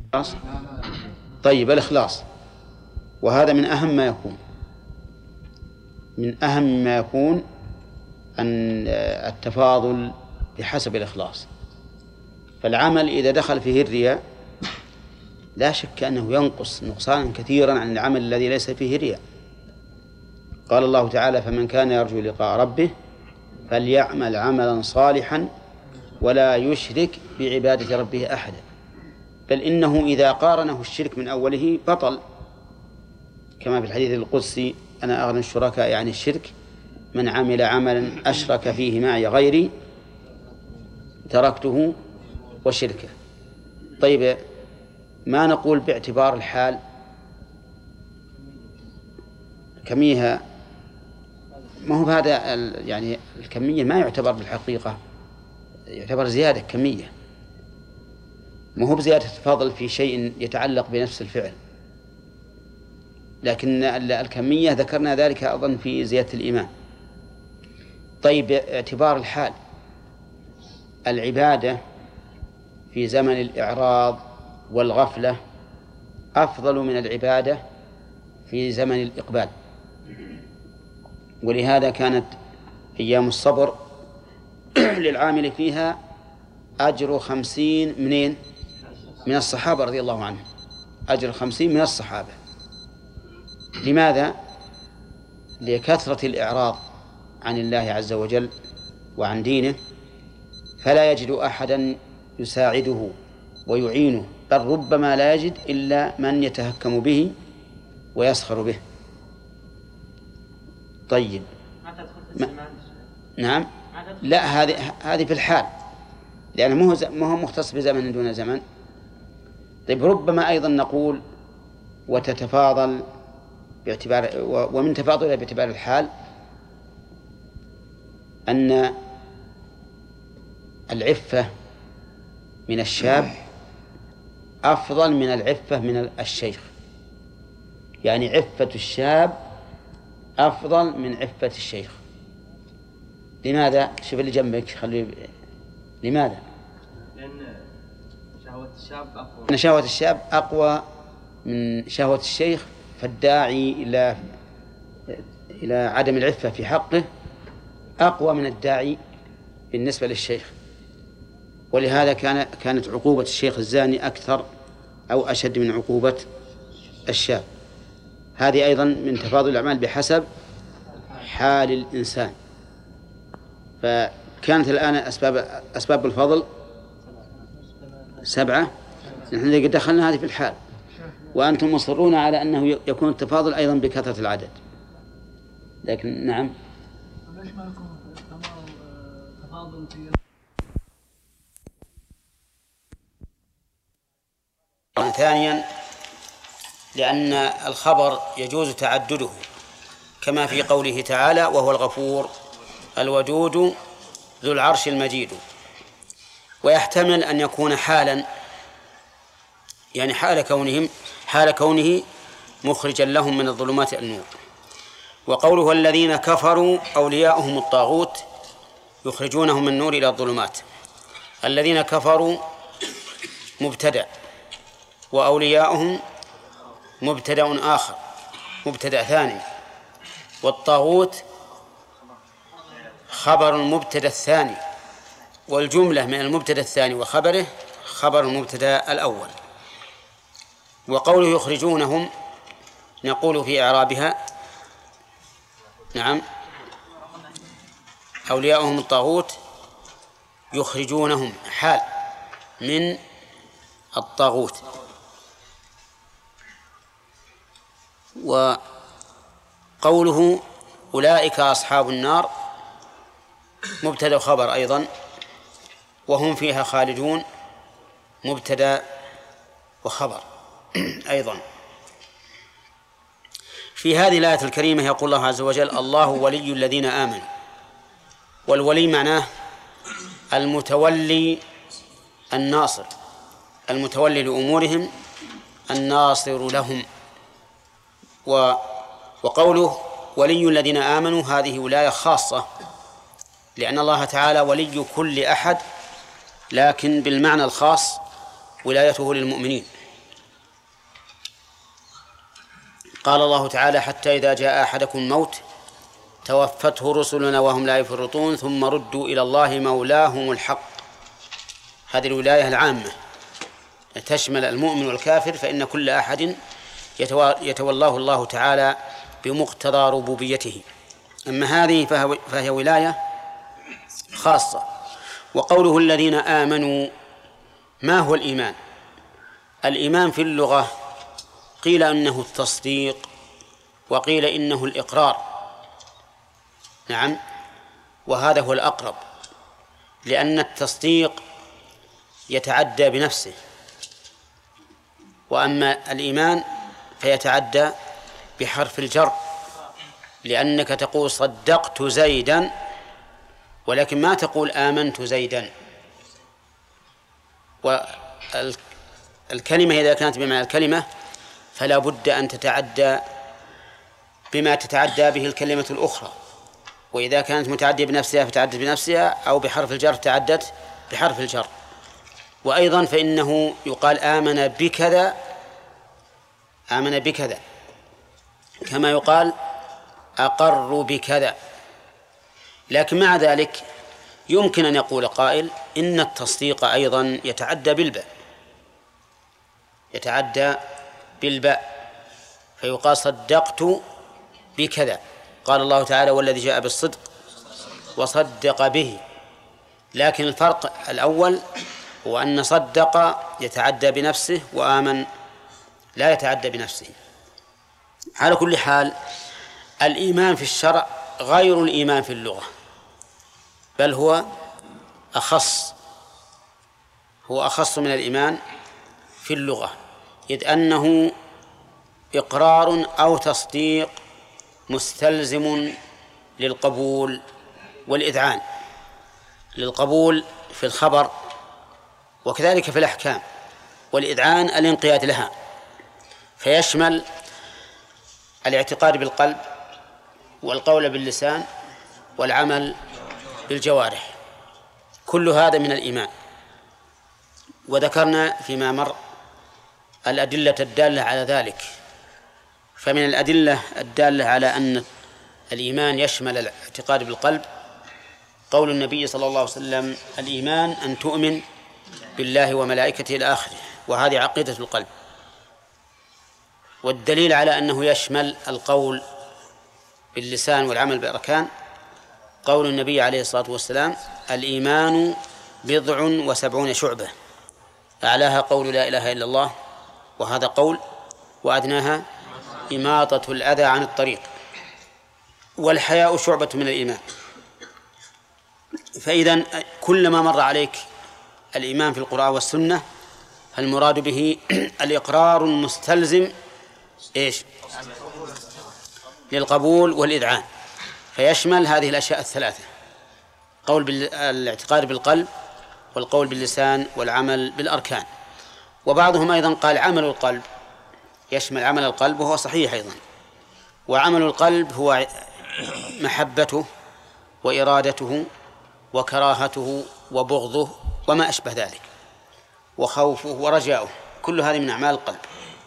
خلاص. طيب الإخلاص، وهذا من أهم ما يكون، من أهم ما يكون أن التفاضل بحسب الإخلاص. فالعمل إذا دخل فيه الرياء لا شك أنه ينقص نقصانا كثيرا عن العمل الذي ليس فيه رياء. قال الله تعالى: فمن كان يرجو لقاء ربه فليعمل عملا صالحا ولا يشرك بعبادة ربه أحدا. بل إنه إذا قارنه الشرك من أوله بطل، كما في الحديث القدسي: أنا أغنى الشركاء يعني الشرك، من عمل عملا أشرك فيه معي غيري تركته وشركه. طيب، ما نقول باعتبار الحال كميها؟ ما هو هذا يعني الكمية ما يعتبر بالحقيقة، يعتبر زيادة كمية، ما هو بزيادة تفاضل في شيء يتعلق بنفس الفعل، لكن الكمية ذكرنا ذلك أظن في زيادة الإيمان. طيب، باعتبار الحال، العبادة في زمن الإعراض والغفلة أفضل من العبادة في زمن الإقبال، ولهذا كانت أيام الصبر للعامل فيها أجر 50 من الصحابة رضي الله عنهم، أجر 50 من الصحابة. لماذا؟ لكثرة الإعراض عن الله عز وجل وعن دينه، فلا يجد أحدا يساعده ويعينه، بل ربما لا يجد إلا من يتهكم به ويسخر به. طيب، نعم، لا، هذه في الحال، لأنه ما هو مختص بزمن دون زمن. طيب، ربما أيضا نقول وتتفاضل باعتبار، ومن تفاضلها باعتبار الحال أن العفة من الشاب أفضل من العفة من الشيخ، يعني عفة الشاب أفضل من عفة الشيخ. لماذا؟ شوف اللي جنبك، خليه. لماذا؟ لأن شهوة الشاب أقوى. أن شهوة الشاب أقوى من شهوة الشيخ، فالداعي إلى عدم العفة في حقه أقوى من الداعي بالنسبة للشيخ. ولهذا كانت عقوبة الشيخ الزاني أكثر أو أشد من عقوبة الشاب. هذه أيضا من تفاضل الأعمال بحسب حال الإنسان. فكانت الآن أسباب الفضل 7. نحن قد دخلنا هذه في الحال، وأنتم مصرون على أنه يكون التفاضل أيضا بكثرة العدد. لكن نعم، ثانيا لأن الخبر يجوز تعدده، كما في قوله تعالى: وهو الغفور الودود ذو العرش المجيد. ويحتمل أن يكون حالا، يعني حال كونه مخرجا لهم من الظلمات إلى النور. وقوله: الذين كفروا أولياؤهم الطاغوت يخرجونهم من النور إلى الظلمات. الذين كفروا مبتدأ، وأولياؤهم مبتدأ آخر، مبتدأ ثاني، والطاغوت خبر المبتدأ الثاني، والجملة من المبتدأ الثاني وخبره خبر المبتدأ الأول. وقوله يخرجونهم نقول في إعرابها: نعم، أولياؤهم الطاغوت يخرجونهم حال من الطاغوت. وقوله أولئك أصحاب النار مبتدأ وخبر أيضا، وهم فيها خالدون مبتدأ وخبر أيضا. في هذه الآية الكريمة يقول الله عز وجل: الله ولي الذين آمنوا. والولي معناه المتولي الناصر، المتولي لأمورهم، الناصر لهم. وقوله ولي الذين آمنوا هذه ولاية خاصة، لأن الله تعالى ولي كل أحد، لكن بالمعنى الخاص ولايته للمؤمنين. قال الله تعالى: حتى إذا جاء أحدكم الموت توفته رسلنا وهم لا يفرطون ثم ردوا إلى الله مولاهم الحق. هذه الولاية العامة تشمل المؤمن والكافر، فإن كل أحد يتولاه الله تعالى بمقتضى ربوبيته. أما هذه فهي ولاية خاصة. وقوله الذين آمنوا، ما هو الإيمان؟ الإيمان في اللغة قيل إنه التصديق، وقيل إنه الإقرار. نعم، وهذا هو الأقرب، لأن التصديق يتعدى بنفسه، وأما الإيمان فيتعدى بحرف الجر، لأنك تقول صدقت زيدا، ولكن ما تقول آمنت زيدا. والكلمة إذا كانت بمعنى الكلمة فلا بد أن تتعدى بما تتعدى به الكلمة الأخرى، وإذا كانت متعدية بنفسها فتعدت بنفسها، أو بحرف الجر تعدت بحرف الجر. وأيضا فإنه يقال آمن بكذا، آمن بكذا، كما يقال أقر بكذا. لكن مع ذلك يمكن أن يقول قائل إن التصديق أيضا يتعدى بالباء، يتعدى بالباء، فيقال صدقت بكذا. قال الله تعالى: والذي جاء بالصدق وصدق به. لكن الفرق الأول هو أن صدق يتعدى بنفسه، وآمن لا يتعدى بنفسه. على كل حال، الإيمان في الشرع غير الإيمان في اللغة، بل هو أخص، هو أخص من الإيمان في اللغة، إذ أنه إقرار أو تصديق مستلزم للقبول والإذعان، للقبول في الخبر وكذلك في الأحكام، والإذعان الانقياد لها، فيشمل الاعتقاد بالقلب والقول باللسان والعمل بالجوارح، كل هذا من الإيمان. وذكرنا فيما مر الأدلة الدالة على ذلك. فمن الأدلة الدالة على أن الإيمان يشمل الاعتقاد بالقلب قول النبي صلى الله عليه وسلم: الإيمان أن تؤمن بالله وملائكته إلى آخره، وهذه عقيدة القلب. والدليل على أنه يشمل القول باللسان والعمل بالأركان قول النبي عليه الصلاة والسلام: الإيمان 70 شعبة، أعلاها قول لا إله إلا الله، وهذا قول، وأدناها إماطة الأذى عن الطريق، والحياء شعبة من الإيمان. فإذن كلما مر عليك الإيمان في القرآن والسنة فالمراد به الإقرار المستلزم إيش؟ للقبول والإذعان، فيشمل هذه الأشياء الثلاثة: قول الاعتقاد بالقلب، والقول باللسان، والعمل بالأركان. وبعضهم أيضا قال عمل القلب يشمل عمل القلب، وهو صحيح أيضا. وعمل القلب هو محبته وإرادته وكراهته وبغضه وما أشبه ذلك، وخوفه ورجاؤه، كل هذه من أعمال القلب.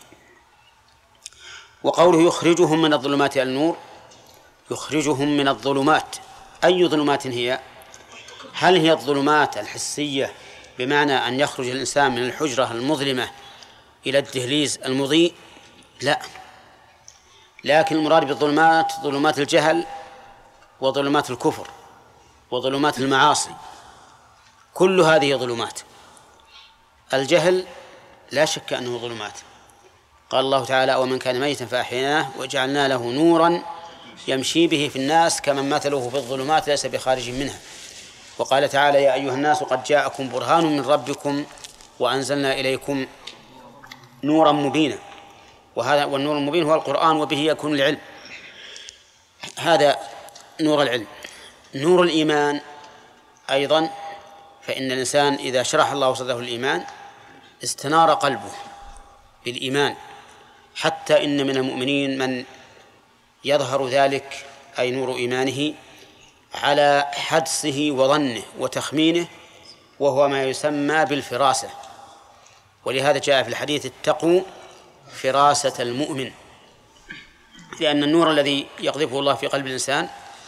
وقوله يخرجهم من الظلمات إلى النور، يخرجهم من الظلمات، أي ظلمات هي؟ هل هي الظلمات الحسية بمعنى أن يخرج الإنسان من الحجرة المظلمة إلى الدهليز المضيء؟ لا، لكن المراد بالظلمات ظلمات الجهل وظلمات الكفر وظلمات المعاصي، كل هذه ظلمات. الجهل لا شك أنه ظلمات، قال الله تعالى: ومن كان ميتا فأحييناه وجعلنا له نورا يمشي به في الناس كمن مثله في الظلمات ليس بخارج منها. وقال تعالى: يا أيها الناس قد جاءكم برهان من ربكم وأنزلنا إليكم نورا مبينا. وهذا والنور المبين هو القرآن، وبه يكون العلم. هذا نور العلم. نور الإيمان أيضا، فإن الإنسان إذا شرح الله صدره الإيمان استنار قلبه بالإيمان، حتى إن من المؤمنين من يظهر ذلك أي نور إيمانه على حدسه وظنه وتخمينه، وهو ما يسمى بالفراسة. ولهذا جاء في الحديث: اتقوا فراسة المؤمن، لأن النور الذي يقذفه الله في قلب الإنسان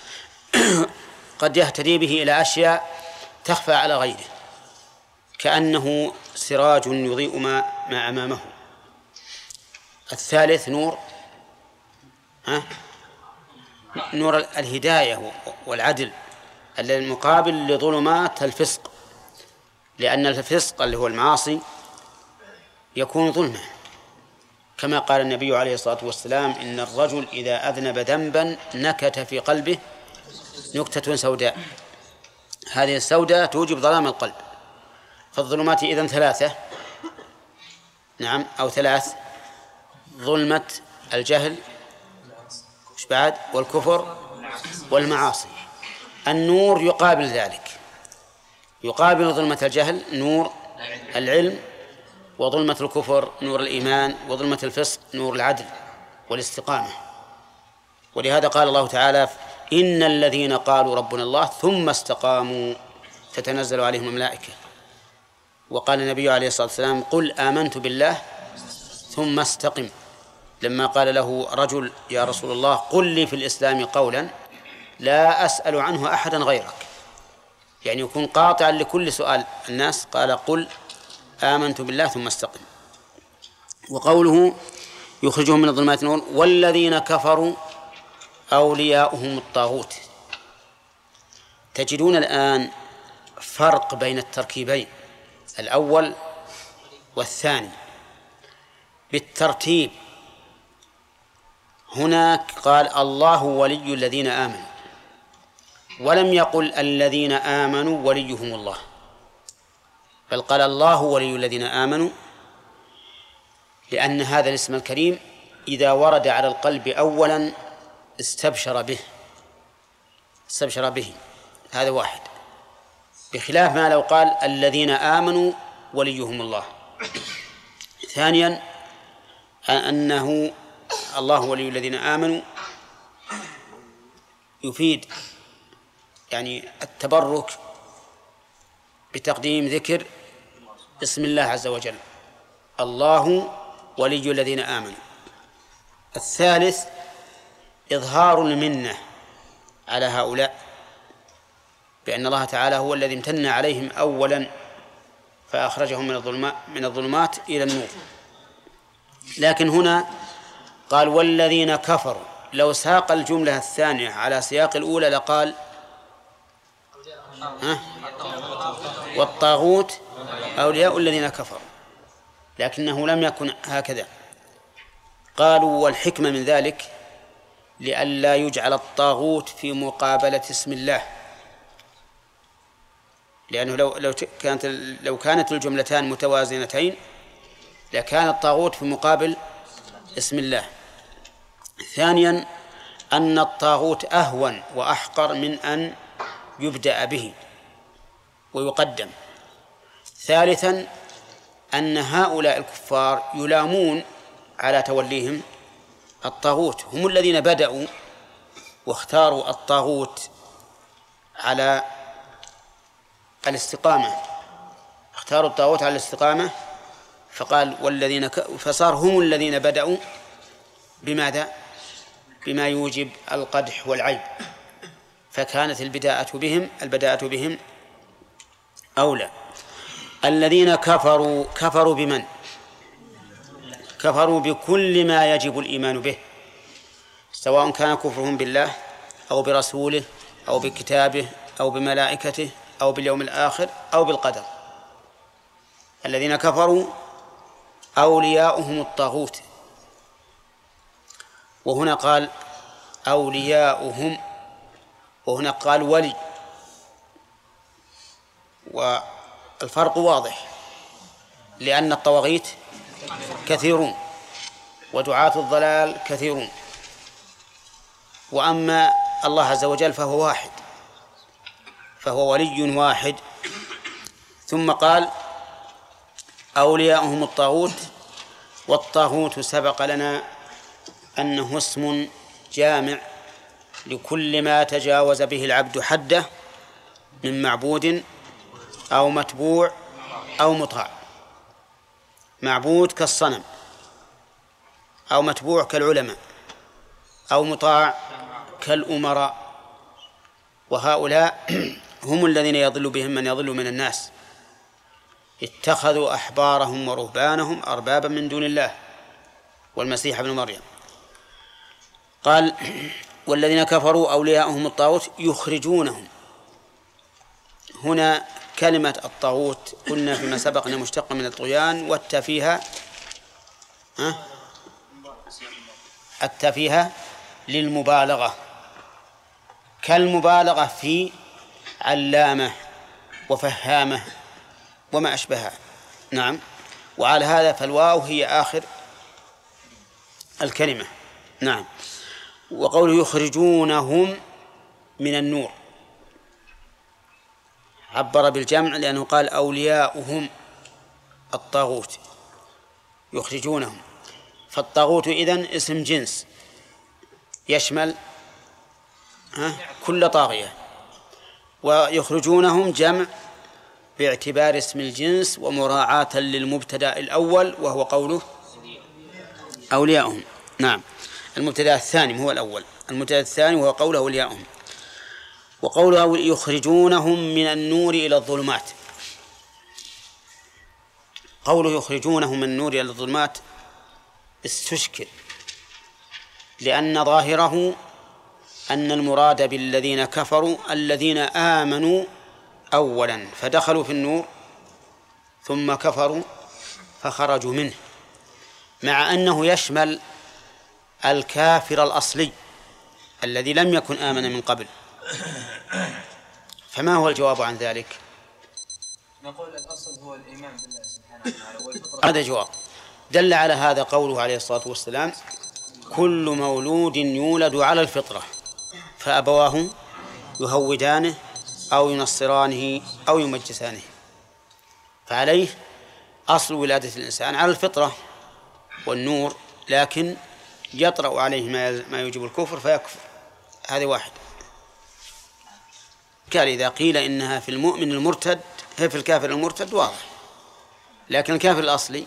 قد يهتدي به إلى أشياء تخفى على غيره، كأنه سراج يضيء ما أمامه. الثالث نور الهداية والعدل المقابل لظلمات الفسق، لأن الفسق اللي هو المعاصي يكون ظلمة، كما قال النبي عليه الصلاة والسلام: إن الرجل إذا أذنب ذنبا نكت في قلبه نكتة سوداء، هذه السوداء توجب ظلام القلب. فالظلمات إذن ثلاثة، نعم، أو ثلاث: ظلمة الجهل والكفر والمعاصي. النور يقابل ذلك، يقابل ظلمة الجهل نور العلم، وظلمة الكفر نور الإيمان، وظلمة الفسق نور العدل والاستقامة. ولهذا قال الله تعالى: إن الذين قالوا ربنا الله ثم استقاموا تتنزل عليهم الملائكة. وقال النبي عليه الصلاة والسلام: قل آمنت بالله ثم استقم، لما قال له رجل: يا رسول الله قل لي في الإسلام قولا لا أسأل عنه أحدا غيرك، يعني يكون قاطعا لكل سؤال الناس. قال: قل آمنت بالله ثم استقم. وقوله يخرجهم من الظلمات النور والذين كفروا أولياؤهم الطاغوت. تجدون الآن فرق بين التركيبين الأول والثاني بالترتيب. هناك قال: الله ولي الذين آمنوا، ولم يقل الذين آمنوا وليهم الله، بل قال الله ولي الذين آمنوا، لأن هذا الاسم الكريم إذا ورد على القلب أولا استبشر به، هذا واحد، بخلاف ما لو قال الذين آمنوا وليهم الله. ثانيا أنه الله ولي الذين آمنوا يفيد يعني التبرك بتقديم ذكر اسم الله عز وجل، الله ولي الذين آمنوا. الثالث إظهار المنة على هؤلاء، بأن الله تعالى هو الذي امتن عليهم أولا فأخرجهم من الظلمات إلى النور. لكن هنا قال والذين كفروا، لو ساق الجملة الثانية على سياق الأولى لقال والطاغوت أولياء الذين كفروا، لكنه لم يكن هكذا. قالوا والحكمة من ذلك لئلا يجعل الطاغوت في مقابلة اسم الله، لأنه لو كانت الجملتان متوازنتين لكان الطاغوت في مقابل اسم الله. ثانيا أن الطاغوت أهون وأحقر من أن يبدأ به ويقدم. ثالثا أن هؤلاء الكفار يلامون على توليهم الطاغوت، هم الذين بدأوا واختاروا الطاغوت على الاستقامة، اختاروا الطاغوت على الاستقامة، فقال والذين فصار هم الذين بدأوا بماذا؟ بما يوجب القدح والعيب، فكانت البداءة بهم أولى. الذين كفروا بمن؟ كفروا بكل ما يجب الإيمان به، سواء كان كفرهم بالله أو برسوله أو بكتابه أو بملائكته أو باليوم الآخر أو بالقدر. الذين كفروا أولياؤهم الطاغوت، وهنا قال أولياؤهم وهنا قال ولي، والفرق واضح، لأن الطواغيت كثيرون ودعاة الضلال كثيرون، وأما الله عز وجل فهو واحد، فهو ولي واحد. ثم قال أولياؤهم الطاغوت، والطاغوت سبق لنا أنه اسم جامع لكل ما تجاوز به العبد حده من معبود أو متبوع أو مطاع. معبود كالصنم، أو متبوع كالعلماء، أو مطاع كالأمراء. وهؤلاء هم الذين يضل بهم من يضل من الناس، اتخذوا أحبارهم ورهبانهم أربابا من دون الله والمسيح ابن مريم. قال والذين كفروا أولياءهم الطاغوت يخرجونهم. هنا كلمة الطاغوت قلنا فيما سبق أنها مشتقة من الطغيان، والتفيهة التفيهة للمبالغة، كالمبالغة في علامة وفهامة وما أشبهها. نعم. وعلى هذا فالواو هي آخر الكلمة. نعم. وقوله يخرجونهم من النور عبر بالجمع لأنه قال أولياؤهم الطاغوت يخرجونهم، فالطاغوت إذن اسم جنس يشمل كل طاغية، ويخرجونهم جمع باعتبار اسم الجنس ومراعاة للمبتدأ الأول وهو قوله أولياؤهم. نعم. المبتدأ الثاني هو الأول، المبتدأ الثاني وهو قوله أولياؤهم. وقوله يخرجونهم من النور إلى الظلمات، قوله يخرجونهم من النور إلى الظلمات استشكل، لأن ظاهره أن المراد بالذين كفروا الذين آمنوا أولا فدخلوا في النور ثم كفروا فخرجوا منه، مع أنه يشمل الكافر الأصلي الذي لم يكن آمن من قبل. فما هو الجواب عن ذلك؟ نقول الأصل هو الإيمان بالله سبحانه وتعالى والفطرة. هذا جواب. دل على هذا قوله عليه الصلاة والسلام كل مولود يولد على الفطرة فأبواه يهودانه أو ينصرانه أو يمجسانه، فعليه أصل ولادة الإنسان على الفطرة والنور، لكن يطرأ عليه ما يوجب الكفر فيكفر. هذه واحد. قال إذا قيل إنها في المؤمن المرتد هي في الكافر المرتد واضح، لكن الكافر الأصلي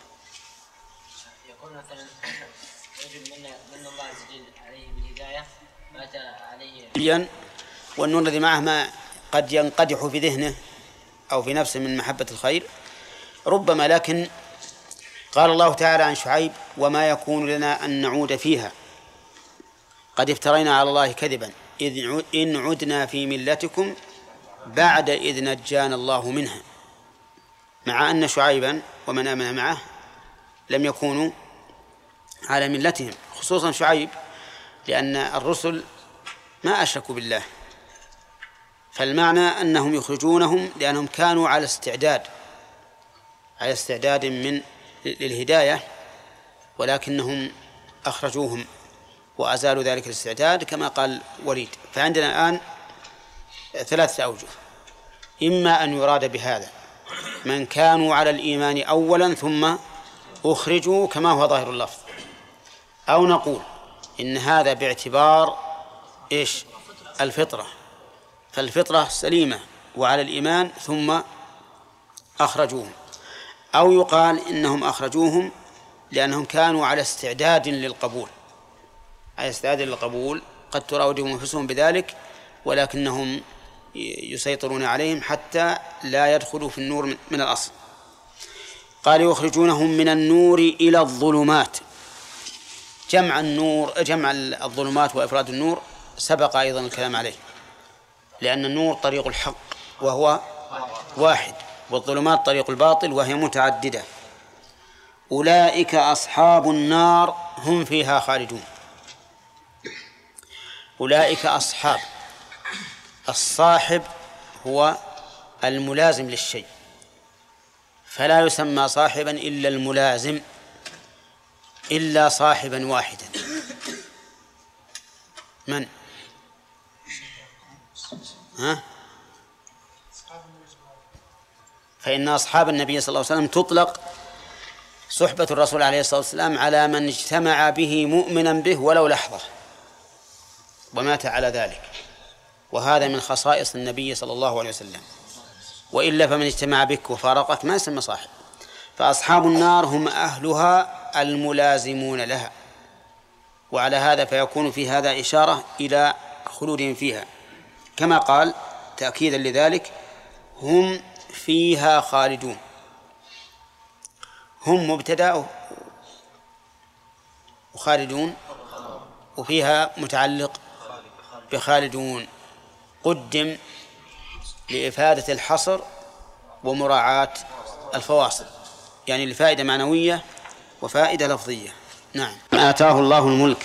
يكون مثلا يجب من الله عز وجل عليه بالهداية ما أتى عليه والنور الذي معه ما قد ينقدح في ذهنه أو في نفسه من محبة الخير ربما. لكن قال الله تعالى عن شعيب وما يكون لنا أن نعود فيها قد افترينا على الله كذبا إن عدنا في ملتكم بعد إذ نجانا الله منها، مع أن شعيبا ومن آمن معه لم يكونوا على ملتهم، خصوصا شعيب لأن الرسل ما أشركوا بالله. فالمعنى أنهم يخرجونهم لأنهم كانوا على استعداد من للهداية، ولكنهم أخرجوهم وأزالوا ذلك الاستعداد كما قال وليد. فعندنا الآن ثلاثة أوجه: إما أن يراد بهذا من كانوا على الإيمان أولا ثم أخرجوا كما هو ظاهر اللفظ، أو نقول إن هذا باعتبار إيش؟ الفطرة، فالفطرة سليمة وعلى الإيمان ثم أخرجوهم، أو يقال إنهم أخرجوهم لأنهم كانوا على استعداد للقبول، على استعداد للقبول قد تراودهم أنفسهم بذلك ولكنهم يسيطرون عليهم حتى لا يدخلوا في النور من الأصل. قال يخرجونهم من النور إلى الظلمات. جمع الظلمات وإفراد النور سبق أيضا الكلام عليه، لأن النور طريق الحق وهو واحد، والظلمات طريق الباطل وهي متعددة. أولئك أصحاب النار هم فيها خالدون. أولئك أصحاب، الصاحب هو الملازم للشيء، فلا يسمى صاحبا إلا الملازم إلا صاحبا واحدا. من؟ فإن أصحاب النبي صلى الله عليه وسلم تطلق صحبة الرسول عليه الصلاة والسلام على من اجتمع به مؤمنا به ولو لحظة ومات على ذلك، وهذا من خصائص النبي صلى الله عليه وسلم، وإلا فمن اجتمع بك وفارقك ما يسمى صاحب. فأصحاب النار هم أهلها الملازمون لها، وعلى هذا فيكون في هذا إشارة إلى خلودهم فيها، كما قال تأكيدا لذلك: هم فيها خالدون. هم مبتدأ وخالدون، وفيها متعلق بخالدون، قدم لإفادة الحصر ومراعاة الفواصل، يعني لفائدة معنوية وفائدة لفظية. نعم. آتاه الله الملك.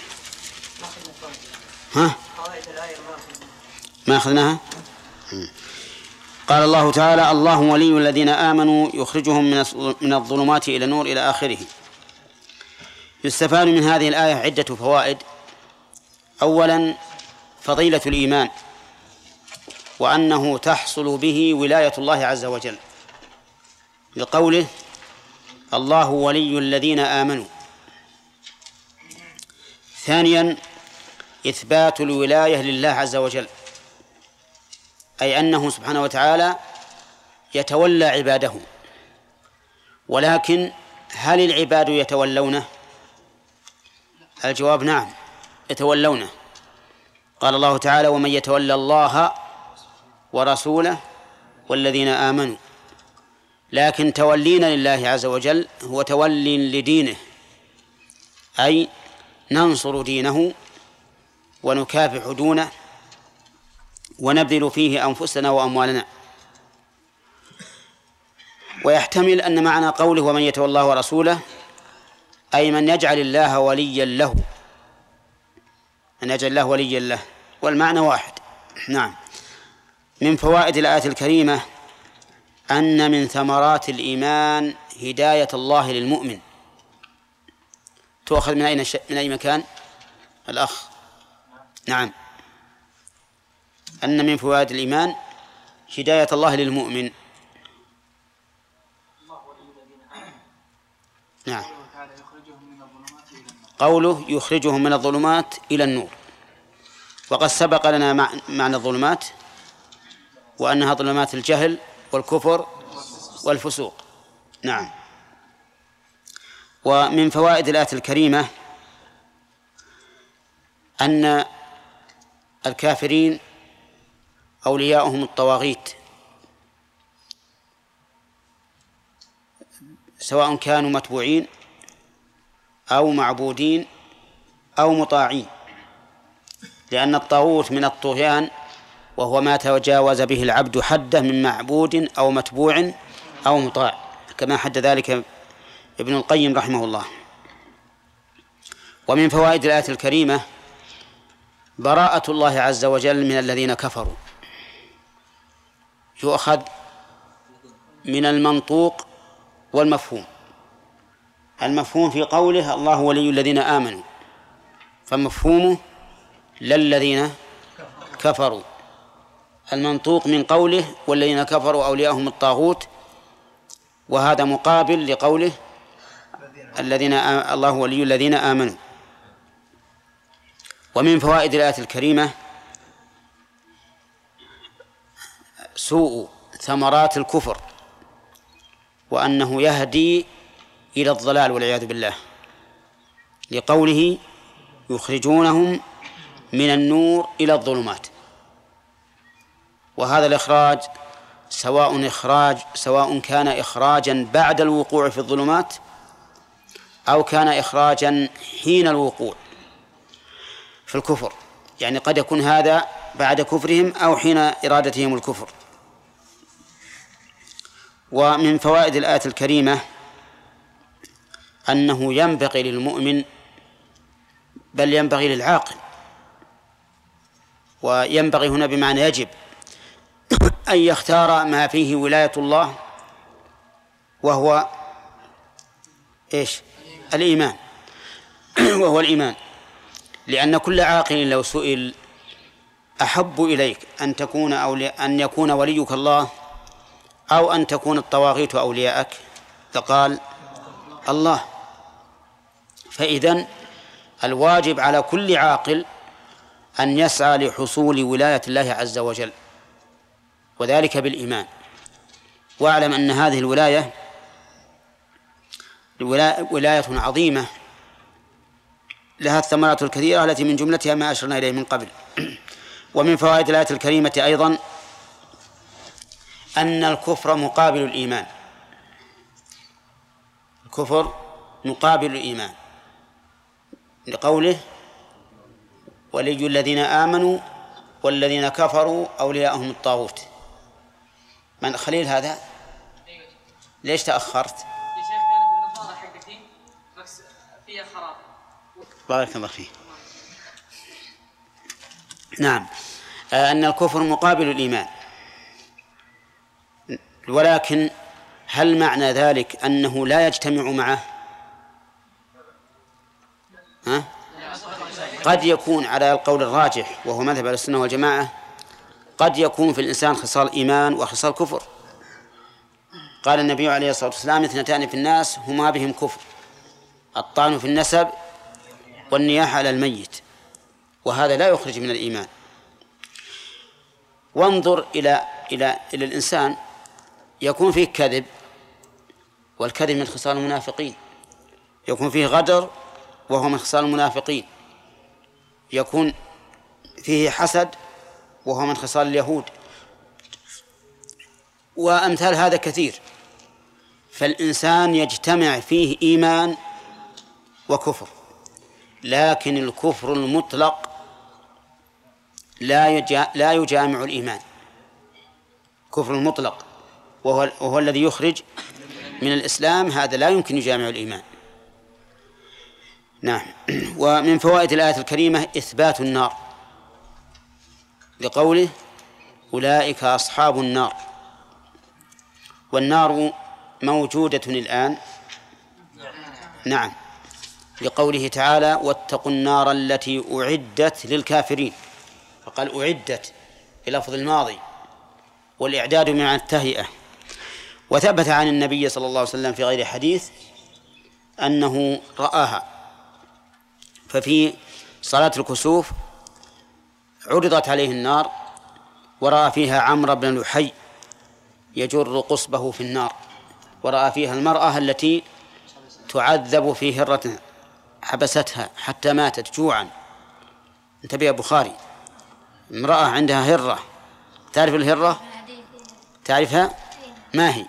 ما أخذناها. قال الله تعالى: الله ولي الذين آمنوا يخرجهم من الظلمات إلى النور إلى آخره. يستفاد من هذه الآية عدة فوائد. أولا، فضيلة الإيمان، وأنه تحصل به ولاية الله عز وجل، لقوله: الله ولي الذين آمنوا. ثانيا، إثبات الولاية لله عز وجل، أي أنه سبحانه وتعالى يتولى عباده، ولكن هل العباد يتولونه؟ الجواب: نعم، يتولونه. قال الله تعالى: ومن يتولى الله ورسوله والذين آمنوا. لكن تولينا لله عز وجل هو تولي لدينه، أي ننصر دينه ونكافح دونه ونبذل فيه أنفسنا وأموالنا. ويحتمل أن معنى قوله ومن يتولى الله ورسوله أي من يجعل الله وليا له، من يجعل الله وليا له، والمعنى واحد. نعم. من فوائد الآية الكريمة أن من ثمرات الإيمان هداية الله للمؤمن. تؤخذ من أي مكان الأخ؟ نعم. أن من فوائد الإيمان هداية الله للمؤمن. نعم. قوله يخرجهم من الظلمات إلى النور، وقد سبق لنا معنى الظلمات وأنها ظلمات الجهل والكفر والفسوق. نعم. ومن فوائد الآية الكريمة أن الكافرين أولياؤهم الطواغيت، سواء كانوا متبوعين أو معبودين أو مطاعين، لأن الطاغوت من الطغيان وهو ما تجاوز به العبد حده من معبود أو متبوع أو مطاع، كما حد ذلك ابن القيم رحمه الله. ومن فوائد الآية الكريمة براءة الله عز وجل من الذين كفروا. يؤخذ من المنطوق والمفهوم. المفهوم في قوله الله ولي الذين آمنوا، فمفهومه للذين كفروا. المنطوق من قوله والذين كفروا أولياءهم الطاغوت، وهذا مقابل لقوله الله ولي الذين آمنوا. ومن فوائد الآية الكريمة سوء ثمرات الكفر، وأنه يهدي إلى الضلال والعياذ بالله، لقوله يخرجونهم من النور إلى الظلمات. وهذا الإخراج سواء كان إخراجا بعد الوقوع في الظلمات أو كان إخراجا حين الوقوع في الكفر، يعني قد يكون هذا بعد كفرهم أو حين إرادتهم الكفر. ومن فوائد الآية الكريمة أنه ينبغي للمؤمن، بل ينبغي للعاقل، وينبغي هنا بمعنى يجب، أن يختار ما فيه ولاية الله، وهو إيش؟ الإيمان. وهو الإيمان، لأن كل عاقل لو سئل أحب إليك أن يكون وليك الله أو أن تكون الطواغيت أولياءك، فقال الله. فإذن الواجب على كل عاقل أن يسعى لحصول ولاية الله عز وجل، وذلك بالإيمان. واعلم أن هذه الولاية ولاية عظيمة، لها الثمرات الكثيرة التي من جملتها ما أشرنا إليه من قبل. ومن فوائد الآية الكريمة أيضا أن الكفر مقابل الإيمان. الكفر مقابل الإيمان، لقوله ولي الذين آمنوا والذين كفروا أولياءهم الطاغوت. من خليل هذا؟ ليش تأخرت؟ يا شيخ كانت النظارة حقتي فيها خراب. بارك الله فيه. نعم، أن الكفر مقابل الإيمان، ولكن هل معنى ذلك أنه لا يجتمع معه؟ قد يكون على القول الراجح وهو مذهب السنة والجماعة، قد يكون في الإنسان خصال إيمان وخصال كفر. قال النبي عليه الصلاة والسلام: اثنتان في الناس هما بهم كفر، الطعن في النسب والنياحة على الميت، وهذا لا يخرج من الإيمان. وانظر إلى الإنسان، يكون فيه كذب، والكذب من خصال المنافقين، يكون فيه غدر وهو من خصال المنافقين، يكون فيه حسد وهو من خصال اليهود، وأمثال هذا كثير. فالإنسان يجتمع فيه إيمان وكفر، لكن الكفر المطلق لا يجامع الإيمان. كفر المطلق وهو الذي يخرج من الإسلام، هذا لا يمكن يجامع الإيمان. نعم. ومن فوائد الآية الكريمة إثبات النار، لقوله أولئك أصحاب النار. والنار موجودة الآن، نعم، لقوله تعالى: واتقوا النار التي أعدت للكافرين، فقال أعدت بلفظ الماضي، والإعداد من التهيئة. وثبت عن النبي صلى الله عليه وسلم في غير حديث أنه رآها. ففي صلاة الكسوف عرضت عليه النار، ورأى فيها عمرو بن لحي يجر قصبه في النار، ورأى فيها المرأة التي تعذب في هرة حبستها حتى ماتت جوعا. انتبه يا بخاري، امرأة عندها هرة، تعرف الهرة؟ تعرفها؟ ما هي؟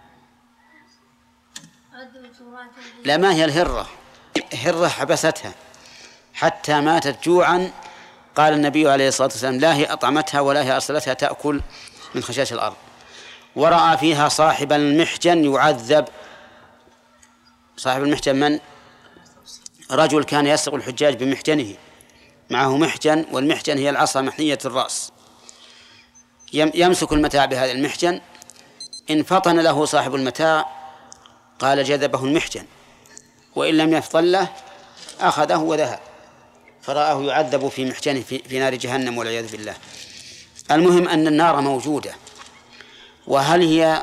لا، ما هي الهرة؟ هرة حبستها حتى ماتت جوعا. قال النبي عليه الصلاة والسلام: لا هي أطعمتها ولا هي أرسلتها تأكل من خشاش الأرض. ورأى فيها صاحب المحجن يعذب. صاحب المحجن من؟ رجل كان يسرق الحجاج بمحجنه، معه محجن، والمحجن هي العصا محنية الرأس، يمسك المتاع بهذا المحجن. إن فطن له صاحب المتاع قال جذبه المحجن، وإن لم يفطن له أخذه وذهب، فرآه يعذب في محجنه في نار جهنم والعياذ بالله. المهم أن النار موجودة، وهل هي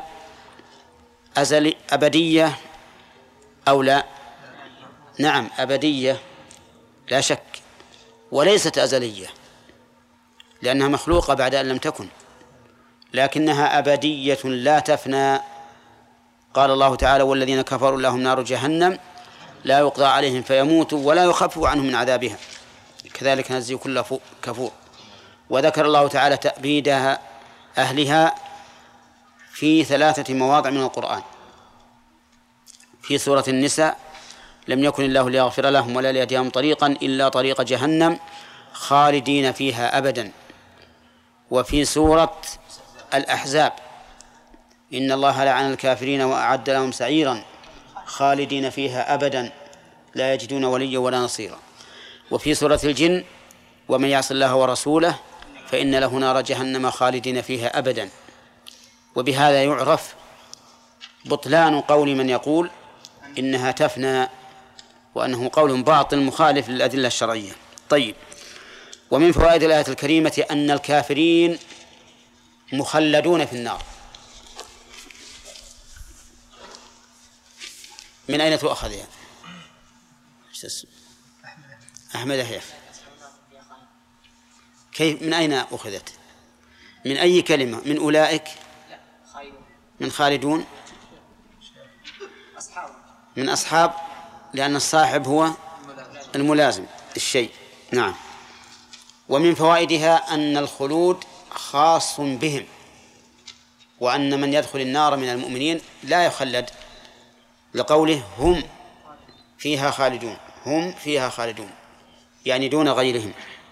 أبدية أو لا؟ نعم أبدية لا شك، وليست أزلية لأنها مخلوقة بعد أن لم تكن، لكنها أبدية لا تفنى. قال الله تعالى: والذين كفروا لهم نار جهنم لا يقضى عليهم فيموتوا ولا يخفف عنهم من عذابها كذلك نجزي كل كفور. وذكر الله تعالى تأبيدها أهلها في 3 مواضع من القرآن. في سورة النساء: لم يكن الله ليغفر لهم ولا ليهديهم طريقا إلا طريق جهنم خالدين فيها أبدا. وفي سورة الأحزاب: إن الله لعن الكافرين وأعد لهم سعيرا خالدين فيها أبدا لا يجدون وليا ولا نصيرا. وفي سورة الجن: ومن يعص الله ورسوله فإن له نار جهنم خالدين فيها أبدا. وبهذا يعرف بطلان قول من يقول إنها تفنى، وأنه قول باطل مخالف للأدلة الشرعية. طيب، ومن فوائد الآية الكريمة أن الكافرين مخلدون في النار. من أين تؤخذ يعني؟ أحمد أحيف. كيف؟ من أين أخذت؟ من أي كلمة؟ من أولئك؟ من خالدون؟ من أصحاب، لأن الصاحب هو الملازم الشيء. نعم. ومن فوائدها أن الخلود خاص بهم، وأن من يدخل النار من المؤمنين لا يخلد، لقوله هم فيها خالدون، هم فيها خالدون يعني دون غيرهم.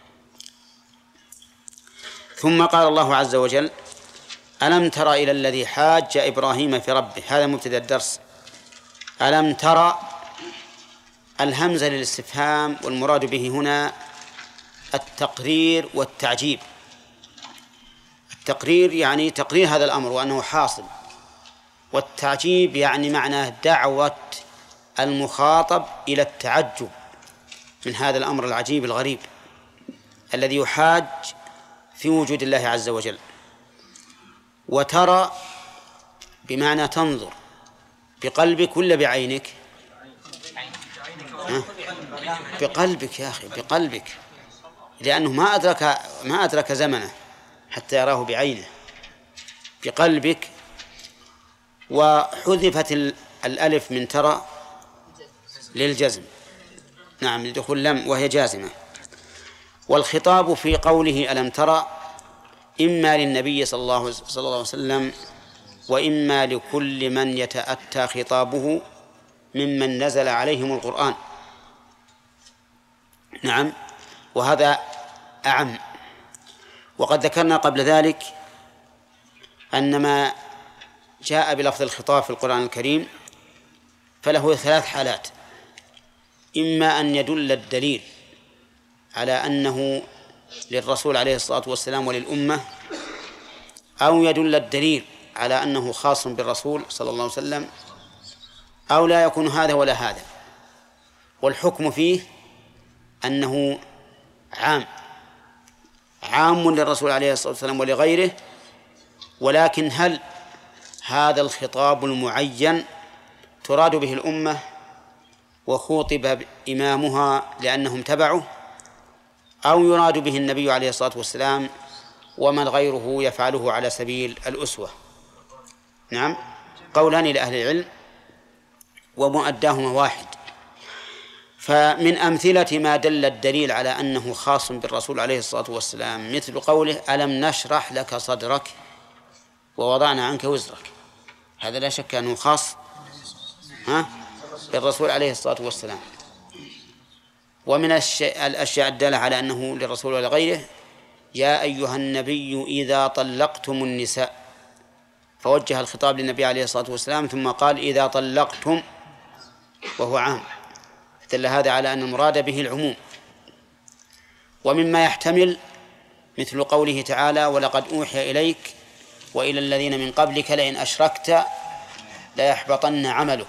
ثم قال الله عز وجل: ألم تر إلى الذي حاج إبراهيم في ربه. هذا مبتدأ الدرس. ألم تر، الهمزة للاستفهام، والمراد به هنا التقرير والتعجيب. التقرير يعني تقرير هذا الأمر وأنه حاصل، والتعجيب يعني معناه دعوة المخاطب إلى التعجب من هذا الأمر العجيب الغريب الذي يحاج في وجود الله عز وجل. وترى بمعنى تنظر بقلبك ولا بعينك؟ بقلبك يا أخي، بقلبك، لأنه ما أدرك زمنه حتى يراه بعينه، بقلبك. وحذفت الألف من ترى للجزم، نعم، لدخول لم وهي جازمة. والخطاب في قوله ألم ترى إما للنبي صلى الله عليه وسلم، وإما لكل من يتأتى خطابه ممن نزل عليهم القرآن. نعم، وهذا أعم. وقد ذكرنا قبل ذلك أن ما جاء بلفظ الخطاب في القرآن الكريم فله 3 حالات: إما أن يدل الدليل على أنه للرسول عليه الصلاة والسلام وللأمة، أو يدل الدليل على أنه خاص بالرسول صلى الله عليه وسلم، أو لا يكون هذا ولا هذا. والحكم فيه أنه عام للرسول عليه الصلاة والسلام ولغيره. ولكن هل هذا الخطاب المعين تراد به الأمة وخوطب إمامها لأنهم تبعه، أو يراد به النبي عليه الصلاة والسلام ومن غيره يفعله على سبيل الأسوة؟ نعم، قولان لأهل العلم ومؤداهما واحد. فمن أمثلة ما دل الدليل على أنه خاص بالرسول عليه الصلاة والسلام مثل قوله: ألم نشرح لك صدرك ووضعنا عنك وزرك. هذا لا شك أنه خاص بالرسول عليه الصلاة والسلام. ومن الأشياء الدالة على أنه للرسول ولغيره: يا أيها النبي إذا طلقتم النساء، فوجه الخطاب للنبي عليه الصلاة والسلام ثم قال: إذا طلقتم، وهو عام، دل هذا على أن المراد به العموم. ومما يحتمل مثل قوله تعالى: ولقد أوحي إليك وإلى الذين من قبلك لئن أشركت ليحبطن عملك.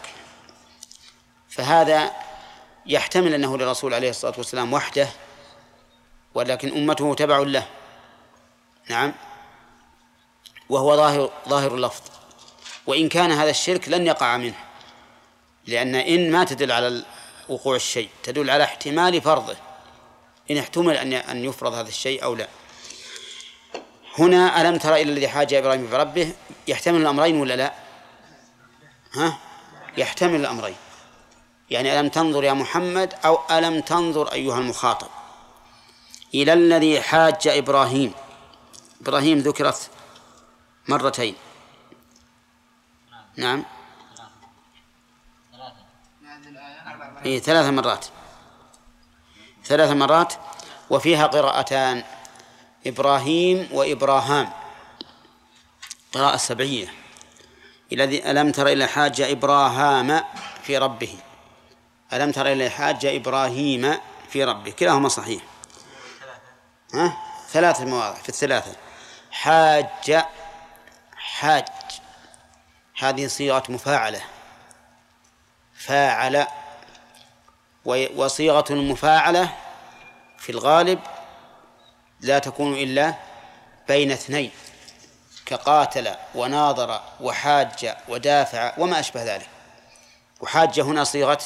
فهذا يحتمل أنه للرسول عليه الصلاة والسلام وحده، ولكن أمته تبع له. نعم، وهو ظاهر اللفظ. وإن كان هذا الشرك لن يقع منه، لأن إن ما تدل على وقوع الشيء، تدل على احتمال فرضه، إن احتمل أن يفرض هذا الشيء أو لا. هنا ألم تر إلى الذي حاج إبراهيم في ربه يحتمل الأمرين ولا لا؟ يحتمل الأمرين، يعني ألم تنظر يا محمد، أو ألم تنظر أيها المخاطب. إلى الذي حاج إبراهيم. إبراهيم ذكرت مرتين. نعم، 3 مرات، وفيها قراءتان: إبراهيم وإبراهام، قراءة 7. الذي ألم تر إلى حاج إبراهام في ربه، ألم تر إلى حاج إبراهيم في ربه، كلاهما صحيح. 3 مواضع في 3. حاج هذه صيغة مفاعلة، فاعل. وصيغة المفاعلة في الغالب لا تكون إلا بين 2، كقاتل وناظر وحاج ودافع وما أشبه ذلك. وحاج هنا صيغة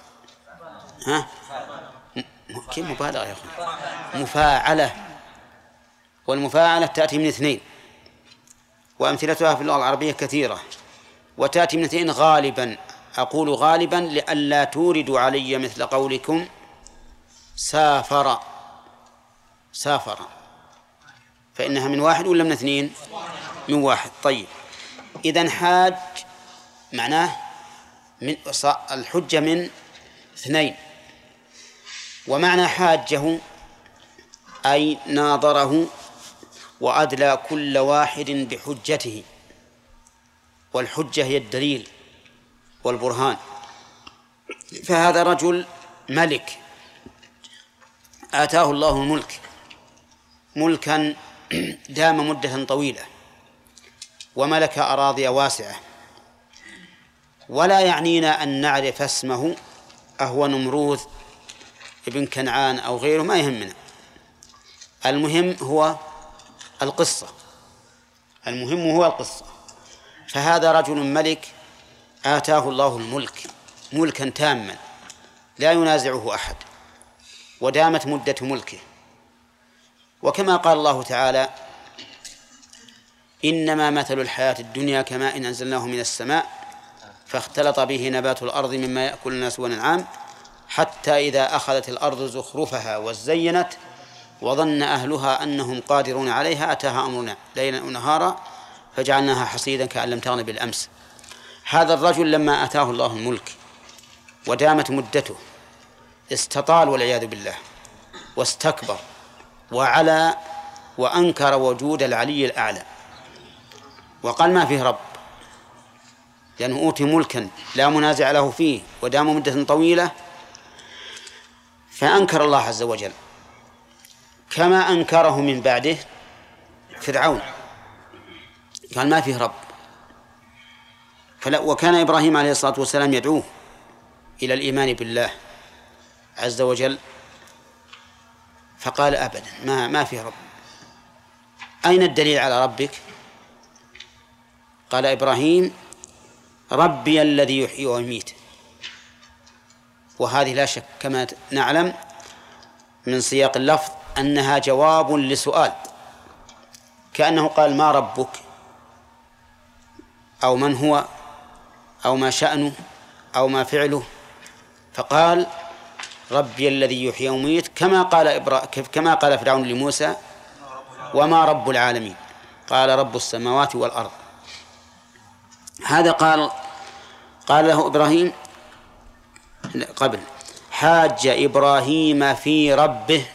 كيف مبالغة يا أخي؟ مفاعلة، والمفاعلة تأتي من 2، وأمثلتها في اللغة العربية كثيرة، وتأتي من 2 غالبا. أقول غالبا لئلا توردوا علي مثل قولكم سافر فإنها من واحد ولا من اثنين؟ من واحد. طيب، إذن حاج معناه من الحجة من اثنين، ومعنى حاجه أي ناظره وأدلى كل واحد بحجته، والحجة هي الدليل والبرهان. فهذا رجل ملك آتاه الله الملك ملكا دام مدة طويلة، وملك أراضي واسعة، ولا يعنينا أن نعرف اسمه أهو نمروذ ابن كنعان أو غيره، ما يهمنا، المهم هو القصة، فهذا رجل ملك آتاه الله الملك ملكا تاما لا ينازعه أحد، ودامت مدة ملكه. وكما قال الله تعالى: إنما مثل الحياة الدنيا كماء أنزلناه من السماء فاختلط به نبات الأرض مما يأكل الناس والأنعام حتى إذا أخذت الأرض زخرفها وزينت وظن أهلها أنهم قادرون عليها أتاها أمرنا ليلا ونهارا فجعلناها حصيدا كأن لم تغن بالأمس. هذا الرجل لما أتاه الله الملك ودامت مدته استطال والعياذ بالله، واستكبر وعلى وأنكر وجود العلي الأعلى، وقال ما فيه رب، لأنه أوتي ملكا لا منازع له فيه ودام مدة طويلة، فأنكر الله عز وجل كما أنكره من بعده فرعون، قال ما فيه رب. وكان إبراهيم عليه الصلاة والسلام يدعوه إلى الإيمان بالله عز وجل، فقال أبدا ما فيه رب. أين الدليل على ربك؟ قال إبراهيم: ربي الذي يحيي ويميت. وهذه لا شك كما نعلم من سياق اللفظ أنها جواب لسؤال، كأنه قال: ما ربك؟ أو من هو؟ أو ما شأنه؟ أو ما فعله؟ فقال: ربي الذي يحيي ويميت، كما قال فرعون لموسى: وما رب العالمين؟ قال: رب السماوات والأرض. هذا قال له إبراهيم قبل: حاج إبراهيم في ربه،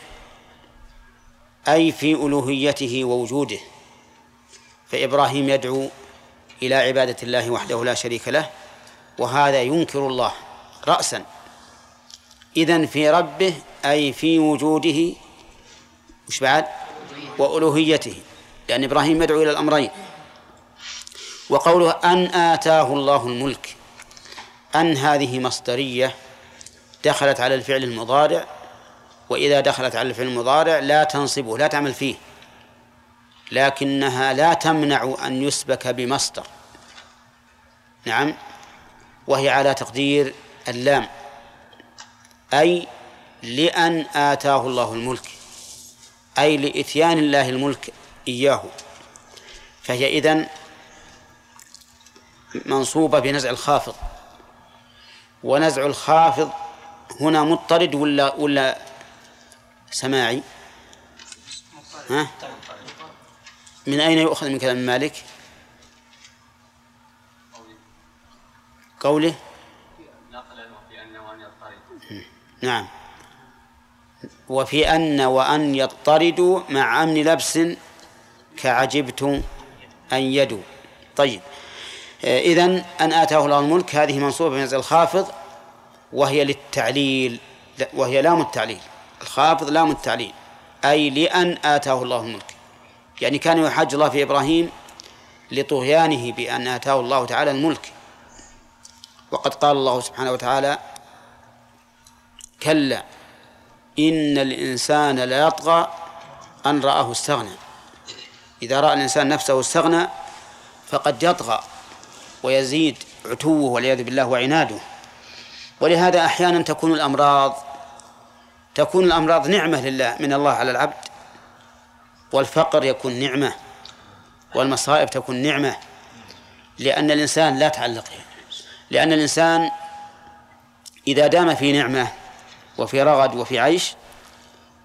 أي في ألوهيته ووجوده. فإبراهيم يدعو إلى عبادة الله وحده لا شريك له، وهذا ينكر الله رأسا. إذن في ربه أي في وجوده، مش بعد، وألوهيته، لأن إبراهيم يدعو إلى الأمرين. وقوله أن آتاه الله الملك، أن هذه مصدرية دخلت على الفعل المضارع، وإذا دخلت على الفعل المضارع لا تنصبه، لا تعمل فيه، لكنها لا تمنع أن يسبك بمصدر. نعم، وهي على تقدير اللام، أي لأن آتاه الله الملك، أي لإتيان الله الملك إياه، فهي إذن منصوبة بنزع الخافض. ونزع الخافض هنا مضطرد ولا سماعي؟ ها؟ من أين يؤخذ من كلام مالك؟ قوله نعم، وفي أن وأن يضطردوا مع أمن لبس كعجبت أن يدوا. طيب، إذن أن آتاه الله الملك هذه منصوبة بنزع الخافض، وهي للتعليل، وهي لام التعليل، الخافض لام التعليل، أي لأن آتاه الله الملك، يعني كان يحاج الله في إبراهيم لطغيانه بأن آتاه الله تعالى الملك. وقد قال الله سبحانه وتعالى: كلا إن الإنسان ليطغى أن رآه استغنى. إذا رأى الإنسان نفسه استغنى فقد يطغى ويزيد عتوه والعياذ بالله وعناده. ولهذا أحيانا تكون الأمراض نعمة لله من الله على العبد، والفقر يكون نعمة، والمصائب تكون نعمة، لأن الإنسان لا تعلق، لأن الإنسان إذا دام في نعمة وفي رغد وفي عيش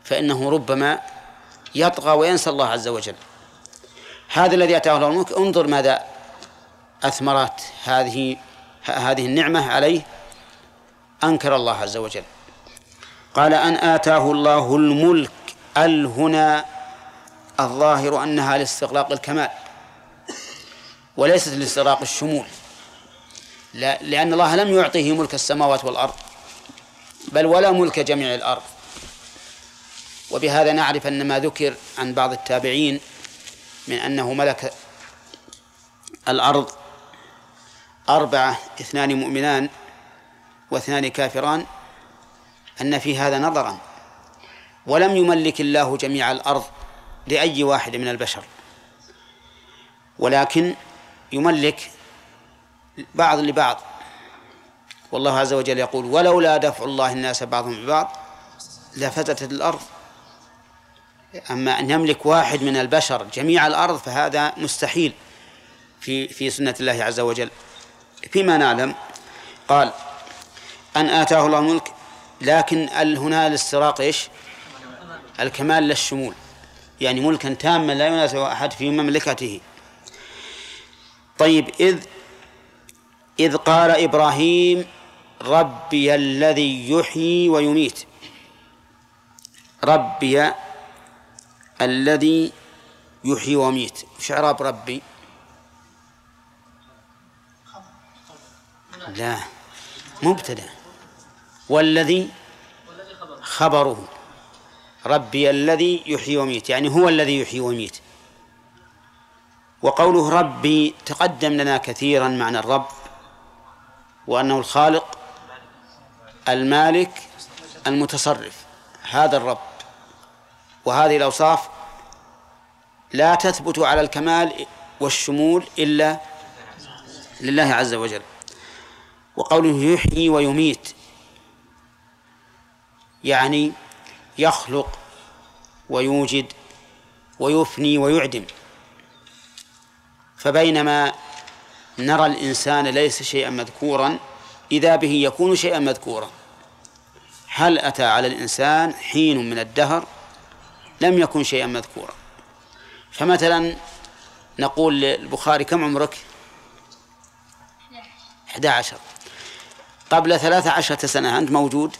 فإنه ربما يطغى وينسى الله عز وجل. هذا الذي أتاه الله الملك انظر ماذا أثمرت هذه النعمة عليه، أنكر الله عز وجل. قال أن آتاه الله الملك، هنا الظاهر أنها لاستغراق الكمال وليست لاستغراق الشمول، لأن الله لم يعطيه ملك السماوات والأرض بل ولا ملك جميع الأرض. وبهذا نعرف أن ما ذكر عن بعض التابعين من أنه ملك الأرض 4 2 مؤمنان و2 كافران أن في هذا نظرا، ولم يملك الله جميع الأرض لأي واحد من البشر، ولكن يملك بعض لبعض. والله عز وجل يقول ولولا دفع الله الناس بعضهم ببعض لفسدت الأرض. أما أن يملك واحد من البشر جميع الأرض فهذا مستحيل في سنة الله عز وجل. فيما نعلم قال أن آتاه الله الملك، لكن هنا الاستراق إيش؟ الكمال للشمول، يعني ملكا تاما لا ينازع أحد في مملكته. طيب إذ قال إبراهيم ربي الذي يحيي ويميت، ربي الذي يحيي ويميت، وش إعراب ربي؟ لا، مبتدأ، والذي خبره، ربي الذي يحيي ويميت يعني هو الذي يحيي ويميت. وقوله ربي تقدم لنا كثيرا معنى الرب، وأنه الخالق المالك المتصرف، هذا الرب. وهذه الأوصاف لا تثبت على الكمال والشمول إلا لله عز وجل. وقوله يحيي ويميت يعني يخلق ويوجد ويفني ويعدم. فبينما نرى الإنسان ليس شيئا مذكورا إذا به يكون شيئا مذكورا. هل أتى على الإنسان حين من الدهر لم يكن شيئا مذكورا؟ فمثلا نقول للبخاري كم عمرك؟ 11. قبل 13 سنة أنت موجود؟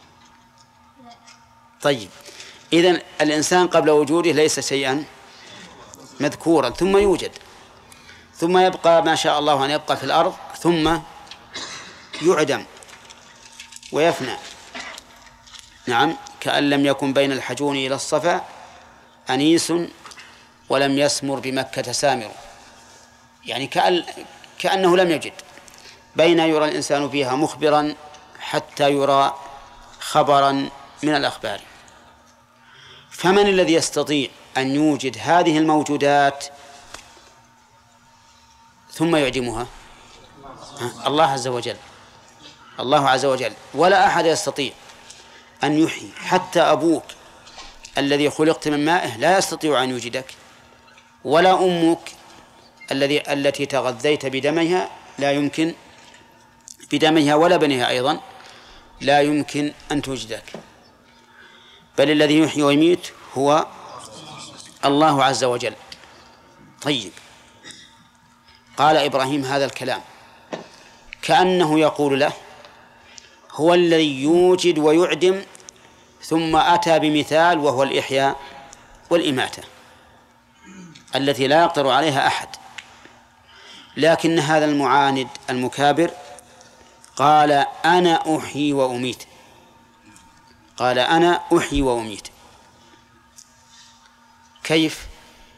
طيب، إذن الإنسان قبل وجوده ليس شيئا مذكورا، ثم يوجد، ثم يبقى ما شاء الله أن يبقى في الأرض، ثم يعدم ويفنى. نعم، كأن لم يكن بين الحجون إلى الصفا أنيس ولم يسمر بمكة سامر، يعني كأنه لم يجد، بين يرى الإنسان فيها مخبرا حتى يرى خبرا من الأخبار. فمن الذي يستطيع أن يوجد هذه الموجودات ثم يعدمها؟ الله عز وجل، الله عز وجل. ولا أحد يستطيع أن يحيي، حتى أبوك الذي خلقت من مائه لا يستطيع أن يوجدك، ولا أمك التي تغذيت بدمها لا يمكن، بدمها ولا بنها أيضا لا يمكن أن توجدك، بل الذي يحيي ويميت هو الله عز وجل. طيب، قال إبراهيم هذا الكلام كأنه يقول له هو الذي يوجد ويعدم، ثم أتى بمثال وهو الإحياء والإماتة التي لا يقدر عليها أحد. لكن هذا المعاند المكابر قال أنا أحيي وأميت، قال أنا أحيي وأميت. كيف؟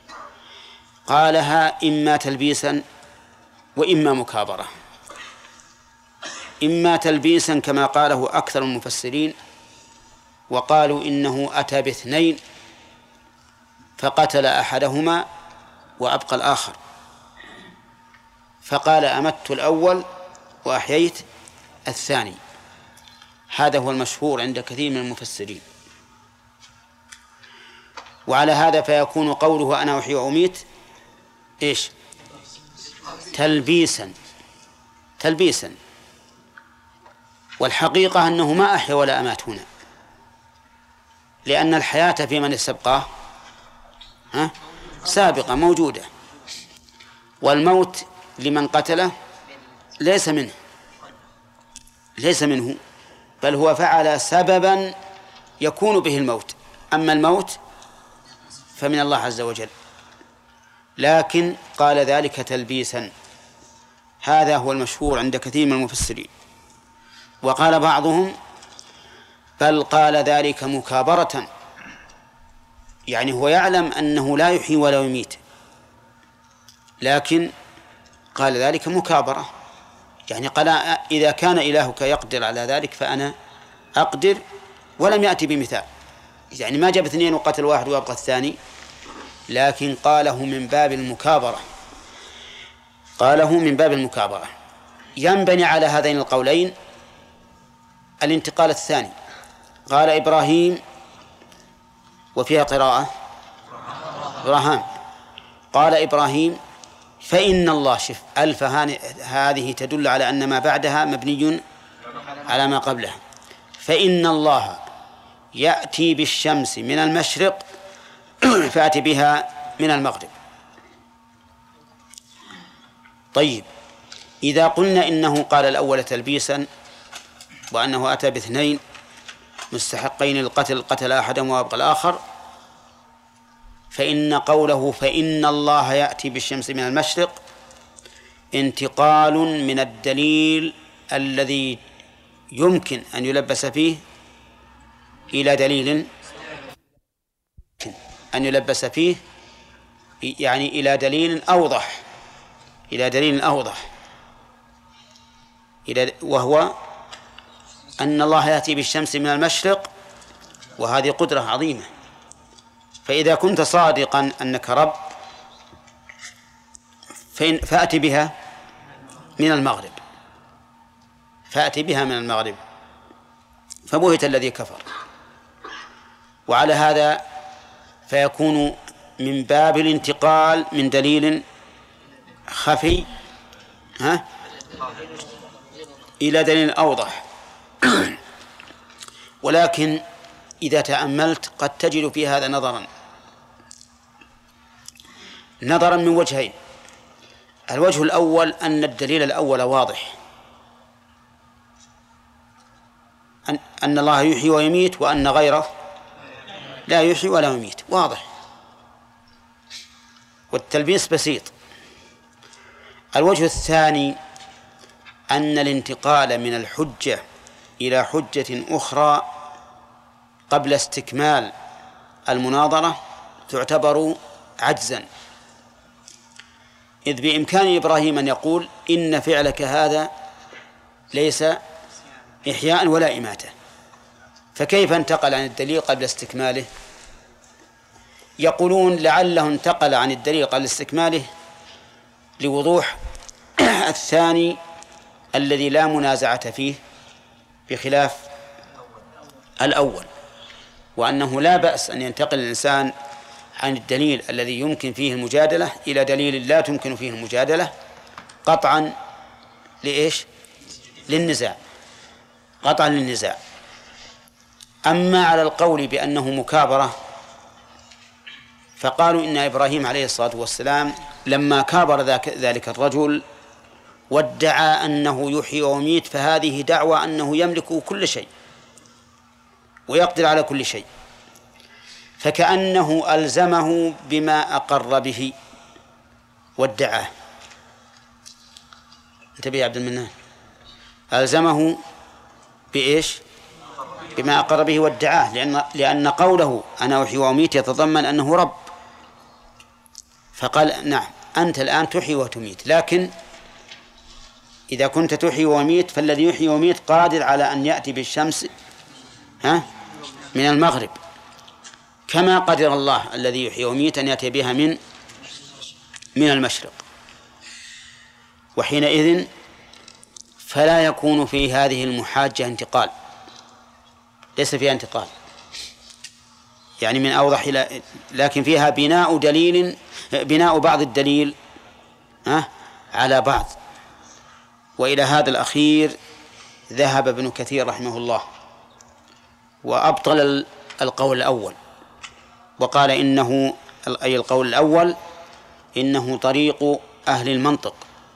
قالها إما تلبيسا وإما مكابرة. إما تلبيسا كما قاله أكثر المفسرين، وقالوا إنه أتى باثنين فقتل أحدهما وأبقى الآخر، فقال أمت الأول وأحييت الثاني. هذا هو المشهور عند كثير من المفسرين. وعلى هذا فيكون قوله أنا أحيي وأميت إيش؟ تلبيسا، والحقيقة أنه ما أحيا ولا أمات هنا، لأن الحياة في من استبقاه سابقة موجودة، والموت لمن قتله ليس منه، بل هو فعل سببا يكون به الموت، أما الموت فمن الله عز وجل. لكن قال ذلك تلبيسا، هذا هو المشهور عند كثير من المفسرين. وقال بعضهم بل قال ذلك مكابرة، يعني هو يعلم أنه لا يحيي ولا يميت، لكن قال ذلك مكابرة، يعني قال إذا كان إلهك يقدر على ذلك فأنا أقدر، ولم يأتي بمثال، يعني ما جاب اثنين وقتل واحد ويبقى الثاني، لكن قاله من باب المكابرة. ينبني على هذين القولين الانتقال الثاني. قال إبراهيم، وفيها قراءة إبراهام، قال إبراهيم فإن الله، شف ألف هذه تدل على أن ما بعدها مبني على ما قبلها. فإن الله يأتي بالشمس من المشرق فأتي بها من المغرب. طيب، إذا قلنا إنه قال الأول تلبيسا وأنه أتى باثنين مستحقين للقتل، قتل أحدهم وأبقى الآخر، فإن قوله فإن الله يأتي بالشمس من المشرق انتقال من الدليل الذي يمكن أن يلبس فيه إلى دليل يعني إلى دليل أوضح، وهو أن الله يأتي بالشمس من المشرق، وهذه قدرة عظيمة. فإذا كنت صادقا أنك رب فأتي بها من المغرب، فبهت الذي كفر. وعلى هذا فيكون من باب الانتقال من دليل خفي إلى دليل أوضح. ولكن إذا تأملت قد تجد في هذا نظرا من وجهين. الوجه الأول أن الدليل الأول واضح، أن الله يحيي ويميت، وأن غيره لا يحيي ولا يميت، واضح، والتلبيس بسيط. الوجه الثاني أن الانتقال من الحجة إلى حجة أخرى قبل استكمال المناظرة تعتبر عجزا، إذ بإمكان إبراهيم أن يقول إن فعلك هذا ليس إحياء ولا إماتة، فكيف انتقل عن الدليل قبل استكماله؟ يقولون لعله انتقل عن الدليل قبل استكماله لوضوح الثاني الذي لا منازعة فيه بخلاف الأول، وأنه لا بأس أن ينتقل الإنسان عن الدليل الذي يمكن فيه المجادلة إلى دليل لا تمكن فيه المجادلة قطعا للنزاع. أما على القول بأنه مكابرة، فقالوا إن إبراهيم عليه الصلاة والسلام لما كابر ذلك الرجل وادعى أنه يحيي ويميت، فهذه دعوى أنه يملك كل شيء ويقدر على كل شيء، فكأنه ألزمه بما أقر به وادعاه. انتبه يا عبد المنان، ألزمه بما أقر به وادعاه، لأن قوله أنا أحيي وأميت يتضمن أنه رب، فقال نعم أنت الآن تحيي وتميت، لكن إذا كنت تحيي وميت فالذي يحيي وميت قادر على أن يأتي بالشمس من المغرب، كما قدر الله الذي يحيي وميت أن يأتي بها من المشرق. وحينئذ فلا يكون في هذه المحاجة انتقال، ليس فيها انتقال يعني من أوضح لكن فيها بناء بعض الدليل على بعض. وإلى هذا الأخير ذهب ابن كثير رحمه الله، وأبطل القول الأول، وقال إنه أي القول الأول إنه طريق أهل المنطق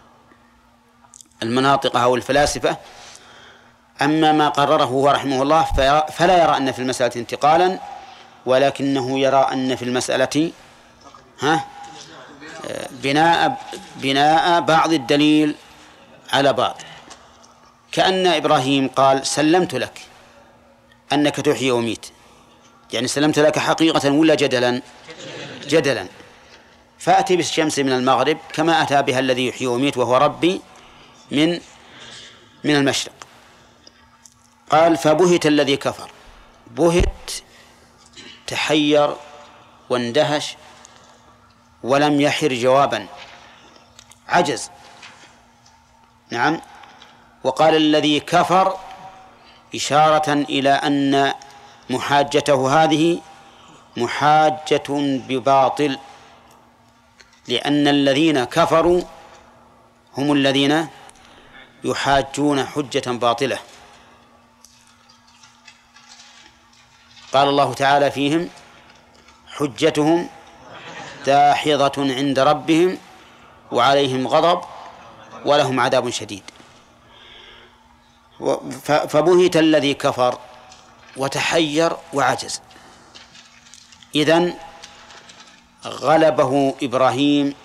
المناطق أو الفلاسفة. أما ما قرره هو رحمه الله فلا يرى أن في المسألة انتقالا، ولكنه يرى أن في المسألة بناء بعض الدليل على بعض، كأن إبراهيم قال سلمت لك أنك تحيي وميت، يعني سلمت لك حقيقة ولا جدلا؟ جدلا. فأتي بالشمس من المغرب كما أتى بها الذي يحيي وميت وهو ربي من المشرق. قال فبهت الذي كفر. بهت تحير واندهش ولم يحر جوابا، عجز. نعم. وقال الذي كفر إشارة إلى أن محاجته هذه محاجة بباطل، لأن الذين كفروا هم الذين يحاجون حجة باطلة. قال الله تعالى فيهم حجتهم داحضة عند ربهم وعليهم غضب ولهم عذاب شديد. فبهت الذي كفر وتحير وعجز. إذن غلبه إبراهيم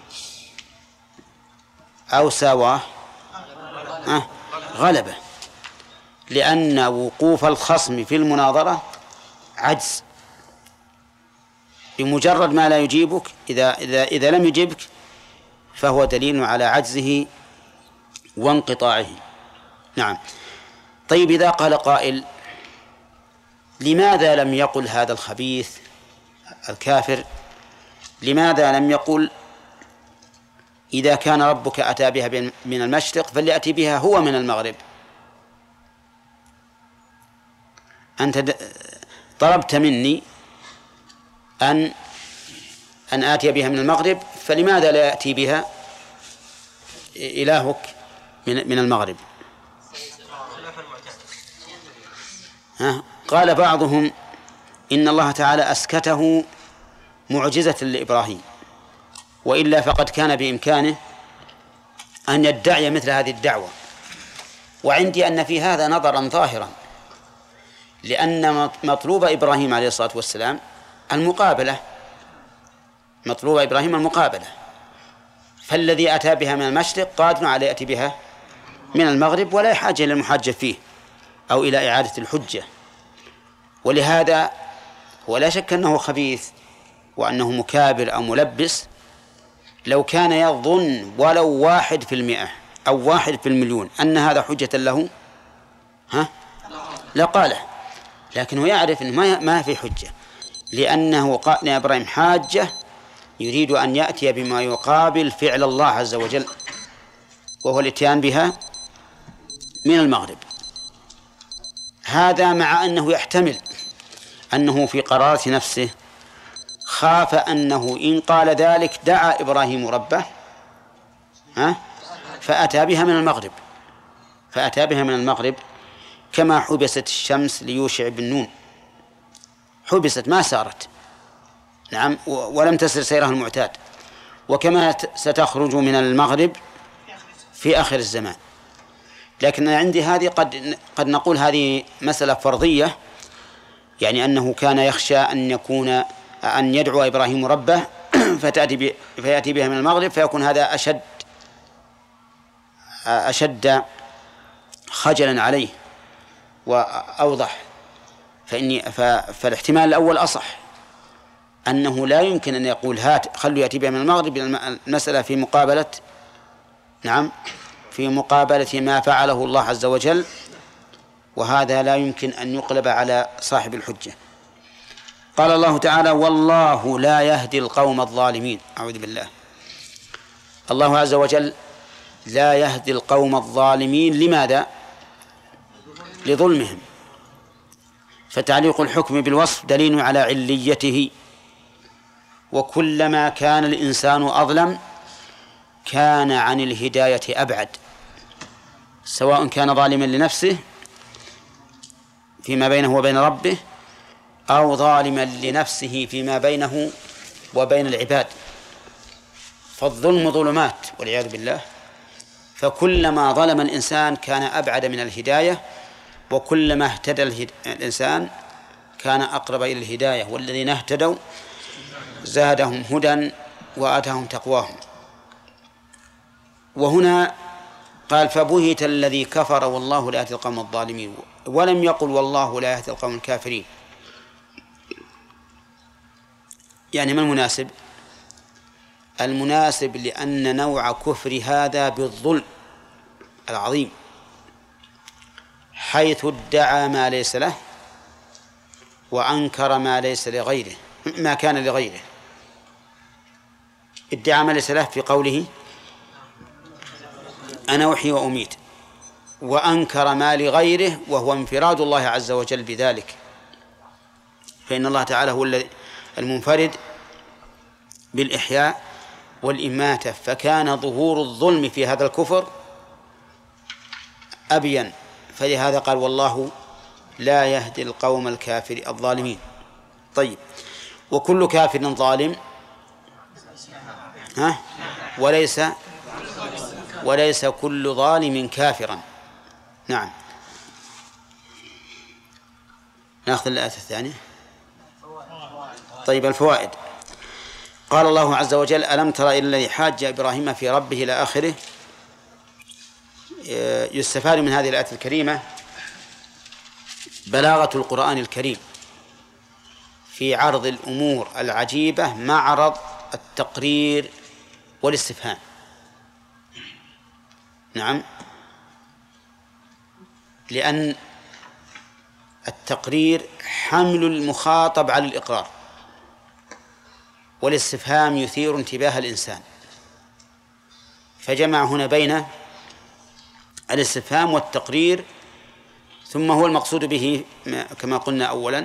أو ساواه؟ غلبه، لأن وقوف الخصم في المناظرة عجز. بمجرد ما لا يجيبك إذا لم يجيبك فهو دليل على عجزه وانقطاعه. نعم. طيب إذا قال قائل لماذا لم يقل هذا الخبيث الكافر، لماذا لم يقل إذا كان ربك أتى بها من المشرق فليأتي بها هو من المغرب؟ أنت طلبت مني أن آتي بها من المغرب، فلماذا لا يأتي بها إلهك من المغرب؟ قال بعضهم إن الله تعالى أسكته معجزة لإبراهيم، وإلا فقد كان بإمكانه أن يدعي مثل هذه الدعوة. وعندي أن في هذا نظرا ظاهرا، لأن مطلوب إبراهيم عليه الصلاة والسلام المقابلة، مطلوب إبراهيم المقابلة، فالذي أتى بها من المشرق قادر على يأتي بها من المغرب ولا حاجة إلى المحاجة فيه أو إلى إعادة الحجة. ولهذا هو لا شك أنه خبيث وأنه مكابر أو ملبس. لو كان يظن ولو 1% أو 1% أن هذا حجة له لقاله، لكنه يعرف أنه ما في حجة، لأنه قال إبراهيم حاجة يريد أن يأتي بما يقابل فعل الله عز وجل، وهو الاتيان بها من المغرب. هذا مع أنه يحتمل أنه في قرارة نفسه خاف أنه إن قال ذلك دعا إبراهيم ربه فأتى بها من المغرب، كما حبست الشمس ليوشع بن نون، حبست ما سارت. نعم. ولم تسر سيرها المعتاد، وكما ستخرج من المغرب في آخر الزمان. لكن عندي هذه قد نقول هذه مسألة فرضية، يعني أنه كان يخشى أن يدعو إبراهيم ربه فيأتي بها من المغرب، فيكون هذا أشد خجلا عليه وأوضح. فالاحتمال الأول أصح، أنه لا يمكن أن يقول خلوا يأتي بها من المغرب، المسألة في مقابلة في مقابلة ما فعله الله عز وجل، وهذا لا يمكن أن يقلب على صاحب الحجة. قال الله تعالى والله لا يهدي القوم الظالمين. أعوذ بالله. الله عز وجل لا يهدي القوم الظالمين. لماذا؟ لظلمهم. فتعليق الحكم بالوصف دليل على عليته، وكلما كان الإنسان أظلم كان عن الهداية أبعد، سواء كان ظالما لنفسه فيما بينه وبين ربه، أو ظالما لنفسه فيما بينه وبين العباد. فالظلم ظلمات والعياذ بالله، فكلما ظلم الإنسان كان أبعد من الهداية، وكلما اهتدى الإنسان كان أقرب إلى الهداية. والذين اهتدوا زادهم هدى وآتاهم تقواهم. وهنا قال فبهت الذي كفر والله لا يهدي القوم الظالمين، ولم يقل والله لا يهدي القوم الكافرين. يعني ما المناسب؟ المناسب لأن نوع كفر هذا بالظلم العظيم، حيث ادعى ما ليس له وأنكر ما ليس لغيره، ما كان لغيره. ادعى ما ليس له في قوله أنا أحيي وأميت، وأنكر ما لغيره وهو انفراد الله عز وجل بذلك، فإن الله تعالى هو المنفرد بالإحياء والإماتة، فكان ظهور الظلم في هذا الكفر أبين، فلهذا قال والله لا يهدي القوم الكافر الظالمين. طيب، وكل كافر ظالم وليس كل ظالم كافرا. نعم. نأخذ الآية الثانية. طيب، الفوائد. قال الله عز وجل ألم تر إلى الذي حاج إبراهيم في ربه إلى آخره. يستفاد من هذه الآية الكريمة بلاغة القرآن الكريم في عرض الأمور العجيبة مع عرض التقرير والاستفهام. نعم، لأن التقرير حمل المخاطب على الإقرار، والاستفهام يثير انتباه الإنسان، فجمع هنا بين الاستفهام والتقرير. ثم هو المقصود به كما قلنا أولا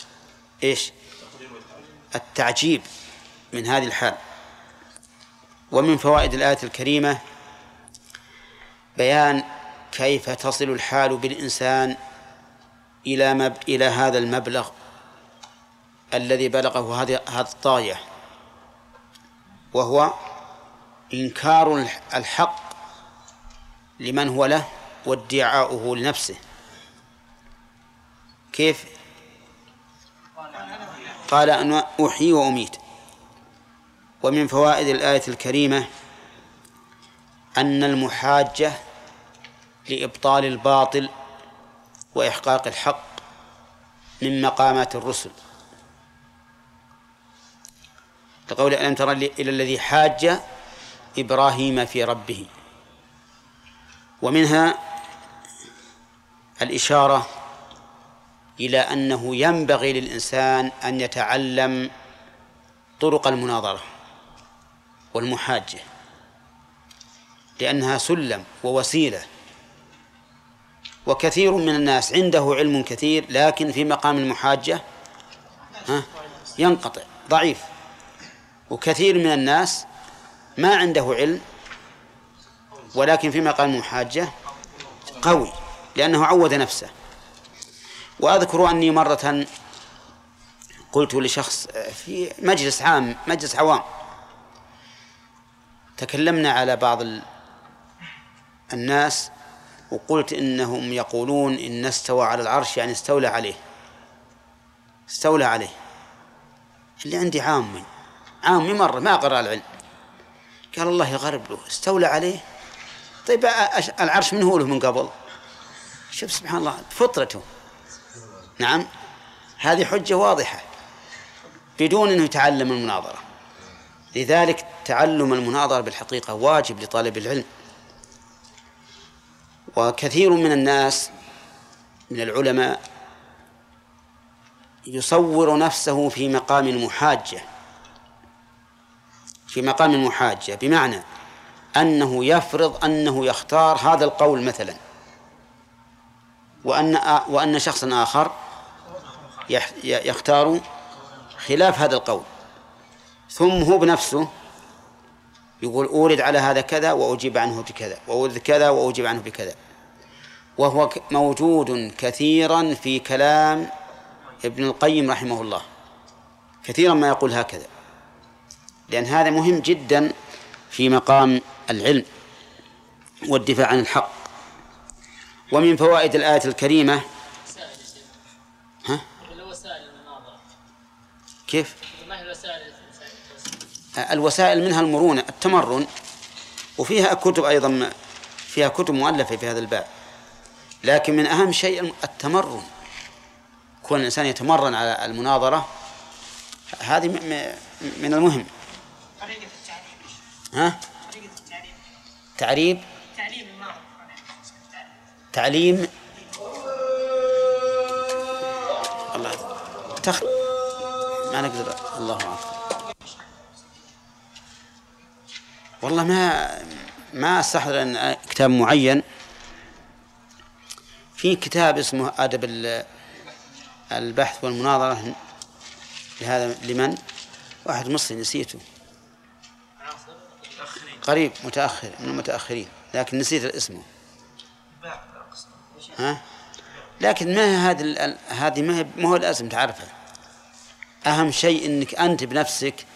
التعجيب من هذه الحال. ومن فوائد الآية الكريمة بيان كيف تصل الحال بالإنسان إلى هذا المبلغ الذي بلغه هذه الطاغية، وهو إنكار الحق لمن هو له وادعاؤه لنفسه. كيف؟ قال أنا أحيي وأميت. ومن فوائد الآية الكريمة أن المحاجة لإبطال الباطل وإحقاق الحق من مقامات الرسل، لقول ألم تر إلى الذي حاج إبراهيم في ربه. ومنها الإشارة إلى أنه ينبغي للإنسان أن يتعلم طرق المناظرة والمحاجة، لأنها سلم ووسيلة. وكثير من الناس عنده علم كثير لكن في مقام المحاجة ينقطع ضعيف، وكثير من الناس ما عنده علم ولكن في مقام المحاجة قوي لأنه عود نفسه. وأذكر أني مرة قلت لشخص في مجلس عام، مجلس عوام، تكلمنا على بعض الناس وقلت إنهم يقولون إن استوى على العرش يعني استولى عليه. اللي عندي عامي مرة ما قرأ العلم، قال الله يغرب له استولى عليه. طيب العرش من هو له من قبل؟ شوف سبحان الله فطرته. نعم، هذه حجة واضحة بدون أنه يتعلم المناظرة. لذلك تعلم المناظرة بالحقيقة واجب لطالب العلم. وكثير من الناس من العلماء يصور نفسه في مقام المحاجة، بمعنى أنه يفرض أنه يختار هذا القول مثلا، وأن شخصا آخر يختار خلاف هذا القول، ثم هو بنفسه يقول أورد على هذا كذا وأجيب عنه بكذا، وأورد كذا وأجيب عنه بكذا. وهو موجود كثيرا في كلام ابن القيم رحمه الله كثيرا ما يقول هكذا، لأن هذا مهم جدا في مقام العلم والدفاع عن الحق. ومن فوائد الآية الكريمة الوسائل المناظرة. كيف؟ ما هي الوسائل؟ الوسائل منها المرونة، التمرن، وفيها كتب أيضا، فيها كتب مؤلفة في هذا الباب، لكن من أهم شيء التمرن، كون الإنسان يتمرن على المناظرة، هذه من المهم. طريقة التعليم. ها؟ طريقة التعليم. تعريب. تعليم الناظر. تعليم. الله ما نقدر. الله أعلم. والله ما استحضر أن كتاب معين. في كتاب اسمه أدب البحث والمناظرة لهذا لمن؟ واحد مصري نسيته، قريب متأخر من المتأخرين، لكن نسيت اسمه. ها؟ لكن ما هذه ما هو لازم تعرفها. أهم شيء أنك أنت بنفسك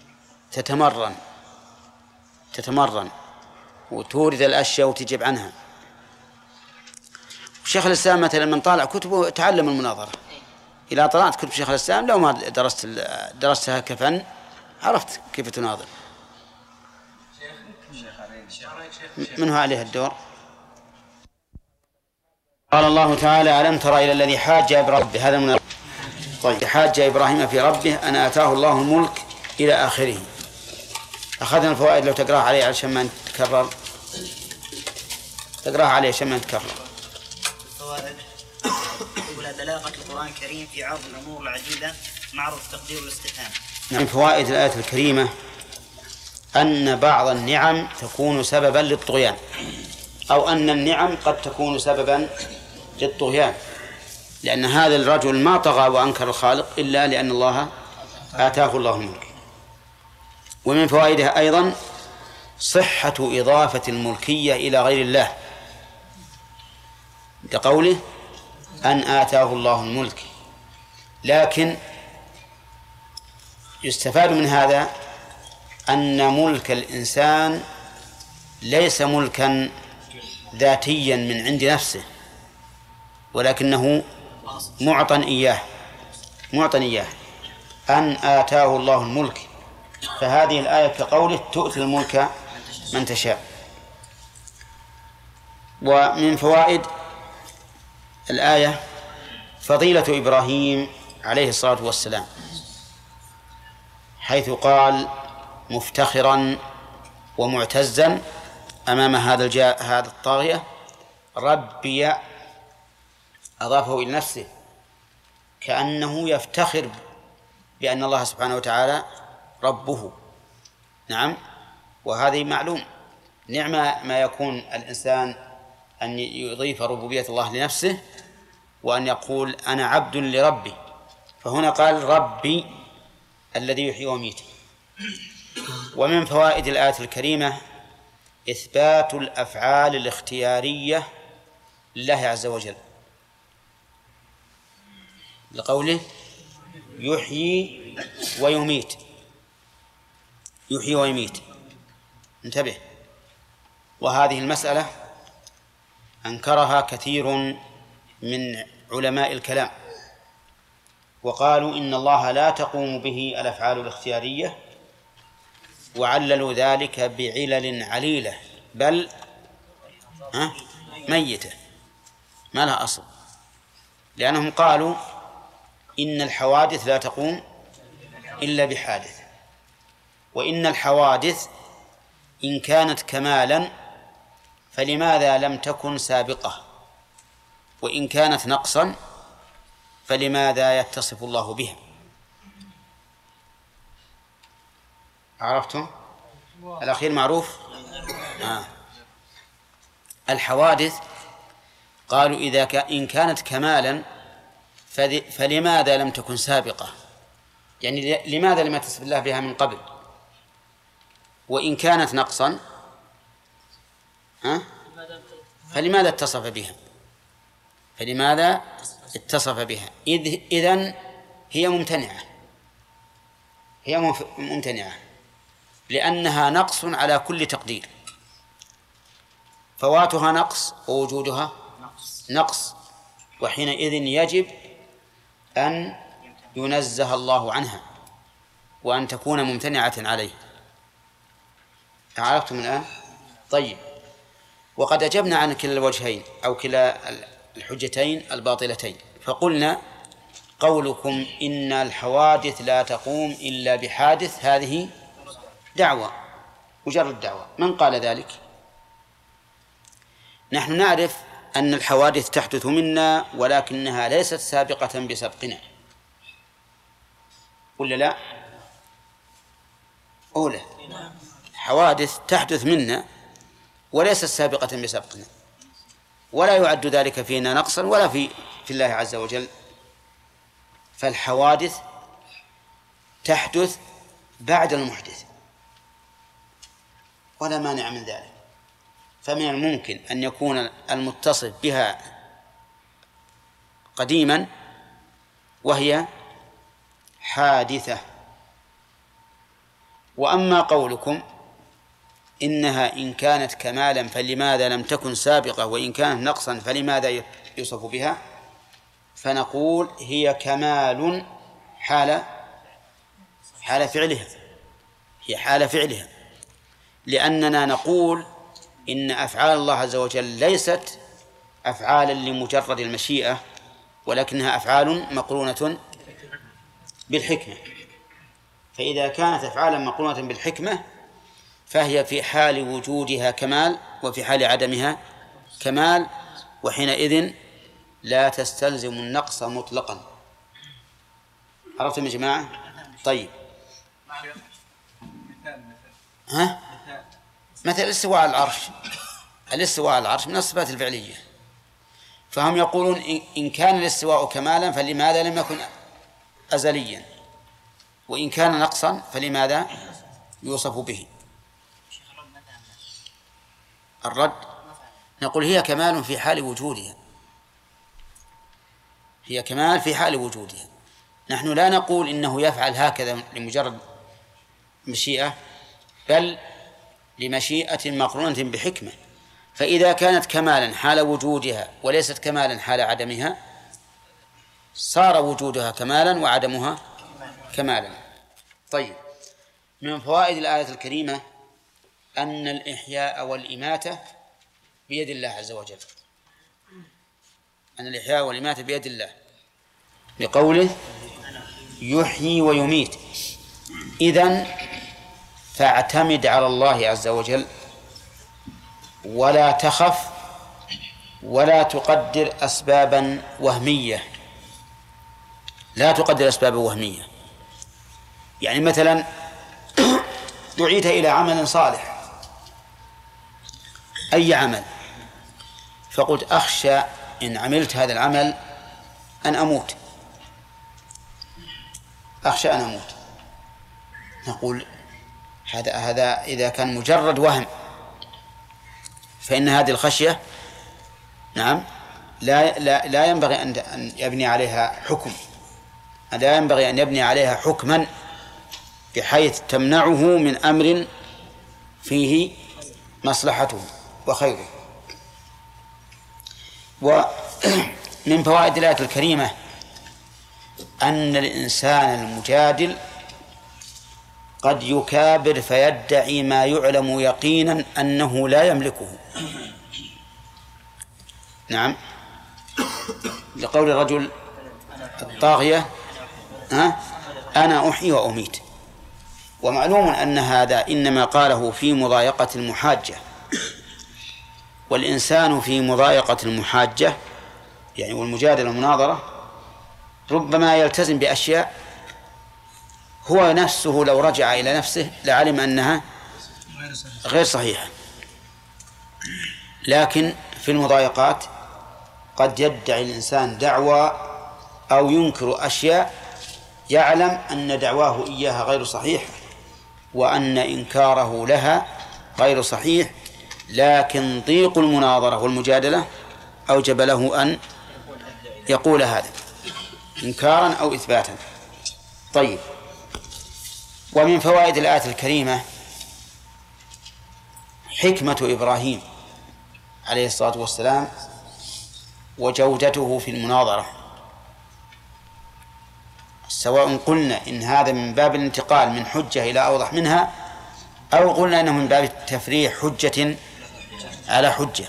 تتمرن وتورد الأشياء وتجيب عنها. شيخ الإسلام مثلا من طالع كتبه تعلم المناظرة. إذا طلعت كتب شيخ الإسلام لو ما درستها كفن عرفت كيف تناظر. من هو عليه الدور؟ قال الله تعالى: ألم تر إلى الذي حاج إبراهيم هذا من طيب حاج إبراهيم في ربه أن آتاه الله الملك إلى آخره. أخذنا الفوائد، لو تقرأها عليه عشان ما نتكرر. تقرأها عليه عشان ما نتكرر. الفوائد: أولى بلاغة القرآن الكريم في عرض الأمور العجيبة معروف تقدير الاستفهام. من فوائد الآية الكريمة أن بعض النعم تكون سببا للطغيان، أو أن النعم قد تكون سببا للطغيان، لأن هذا الرجل ما طغى وأنكر الخالق إلا لأن الله آتاه الله الملك. ومن فوائدها أيضا صحة إضافة الملكية إلى غير الله، لقوله أن آتاه الله الملك. لكن يستفاد من هذا أن ملك الإنسان ليس ملكا ذاتيا من عند نفسه، ولكنه معطى إياه أن آتاه الله الملك. فهذه الآية كقوله تؤتي الملك من تشاء. ومن فوائد الآية فضيلة إبراهيم عليه الصلاة والسلام، حيث قال مفتخرا ومعتزا أمام هذا الطاغية: ربي، أضافه إلى نفسه كأنه يفتخر بأن الله سبحانه وتعالى ربه. نعم، وهذه معلوم نعمة ما يكون الإنسان أن يضيف ربوبية الله لنفسه وأن يقول أنا عبد لربي. فهنا قال ربي الذي يحيي ويميت. ومن فوائد الآية الكريمة إثبات الأفعال الاختيارية لله عز وجل، لقوله يحيي ويميت. انتبه، وهذه المسألة أنكرها كثير من علماء الكلام، وقالوا إن الله لا تقوم به الأفعال الاختيارية، وعللوا ذلك بعلل عليلة، بل ميتة ما لها أصل، لأنهم قالوا إن الحوادث لا تقوم إلا بحادث، وإن الحوادث إن كانت كمالا فلماذا لم تكن سابقة، وإن كانت نقصا فلماذا يتصف الله بها. عرفتم؟ الأخير معروف. الحوادث قالوا إن كانت كمالا فلماذا لم تكن سابقة، يعني لماذا لم يتصف الله بها من قبل، وإن كانت نقصا فلماذا اتصف بها. فلماذا اتصف بها؟ إذن هي ممتنعة، هي ممتنعة لأنها نقص على كل تقدير، فواتها نقص ووجودها نقص، وحينئذ يجب أن ينزه الله عنها وأن تكون ممتنعة عليه. عرفتم الآن؟ طيب، وقد أجبنا عن كلا الوجهين أو كلا الحجتين الباطلتين، فقلنا قولكم إن الحوادث لا تقوم إلا بحادث هذه دعوة، مجرد دعوة. من قال ذلك؟ نحن نعرف أن الحوادث تحدث منا ولكنها ليست سابقة بسبقنا، ولا لا؟ أولى حوادث تحدث منا وليست سابقة بسبقنا، ولا يعد ذلك فينا نقصا ولا في الله عز وجل. فالحوادث تحدث بعد المحدث ولا مانع من ذلك، فمن الممكن أن يكون المتصف بها قديما وهي حادثة. وأما قولكم إنها إن كانت كمالا فلماذا لم تكن سابقة، وإن كانت نقصا فلماذا يوصف بها، فنقول هي كمال حال فعلها، هي حال فعلها، لأننا نقول إن أفعال الله عز وجل ليست أفعالا لمجرد المشيئة، ولكنها أفعال مقرونة بالحكمة. فإذا كانت أفعالا مقرونة بالحكمة فهي في حال وجودها كمال وفي حال عدمها كمال، وحينئذ لا تستلزم النقص مطلقا. عرفتم يا جماعة؟ طيب، مثل الاستواء على العرش. الاستواء على العرش من الصفات الفعلية، فهم يقولون إن كان الاستواء كمالا فلماذا لم يكن أزليا، وإن كان نقصا فلماذا يوصف به. الرد نقول هي كمال في حال وجودها، هي كمال في حال وجودها. نحن لا نقول إنه يفعل هكذا لمجرد مشيئة، بل لمشيئة مقرونة بحكمة. فإذا كانت كمالا حال وجودها وليست كمالا حال عدمها صار وجودها كمالا وعدمها كمالا. طيب، من فوائد الآية الكريمة أن الإحياء والإماتة بيد الله عز وجل، أن الإحياء والإماتة بيد الله، لقوله يحيي ويميت. إذن فاعتمد على الله عز وجل ولا تخف ولا تقدر أسبابا وهمية، لا تقدر أسبابا وهمية. يعني مثلا دعيت إلى عمل صالح، أي عمل، فقلت أخشى إن عملت هذا العمل أن أموت، أخشى أن أموت. نقول هذا إذا كان مجرد وهم فإن هذه الخشية نعم لا ينبغي أن يبني عليها حكم، لا ينبغي أن يبني عليها حكما بحيث تمنعه من أمر فيه مصلحته وخيره. ومن فوائد الآية الكريمة أن الإنسان المجادل قد يكابر فيدعي ما يعلم يقينا أنه لا يملكه. نعم، لقول الرجل الطاغية أنا أحيي وأميت. ومعلوم أن هذا إنما قاله في مضايقة المحاجة، والإنسان في مضايقة المحاجة يعني والمجادلة والمناظرة ربما يلتزم بأشياء هو نفسه لو رجع إلى نفسه لعلم أنها غير صحيحة، لكن في المضايقات قد يدعي الإنسان دعوى أو ينكر أشياء يعلم أن دعواه إياها غير صحيح وأن إنكاره لها غير صحيح، لكن ضيق المناظرة والمجادلة أوجب له أن يقول هذا إنكارا أو إثباتا. طيب، ومن فوائد الآية الكريمة حكمة إبراهيم عليه الصلاة والسلام وجودته في المناظرة، سواء قلنا إن هذا من باب الانتقال من حجة إلى أوضح منها، أو قلنا أنه من باب التفريع حجة على حجة،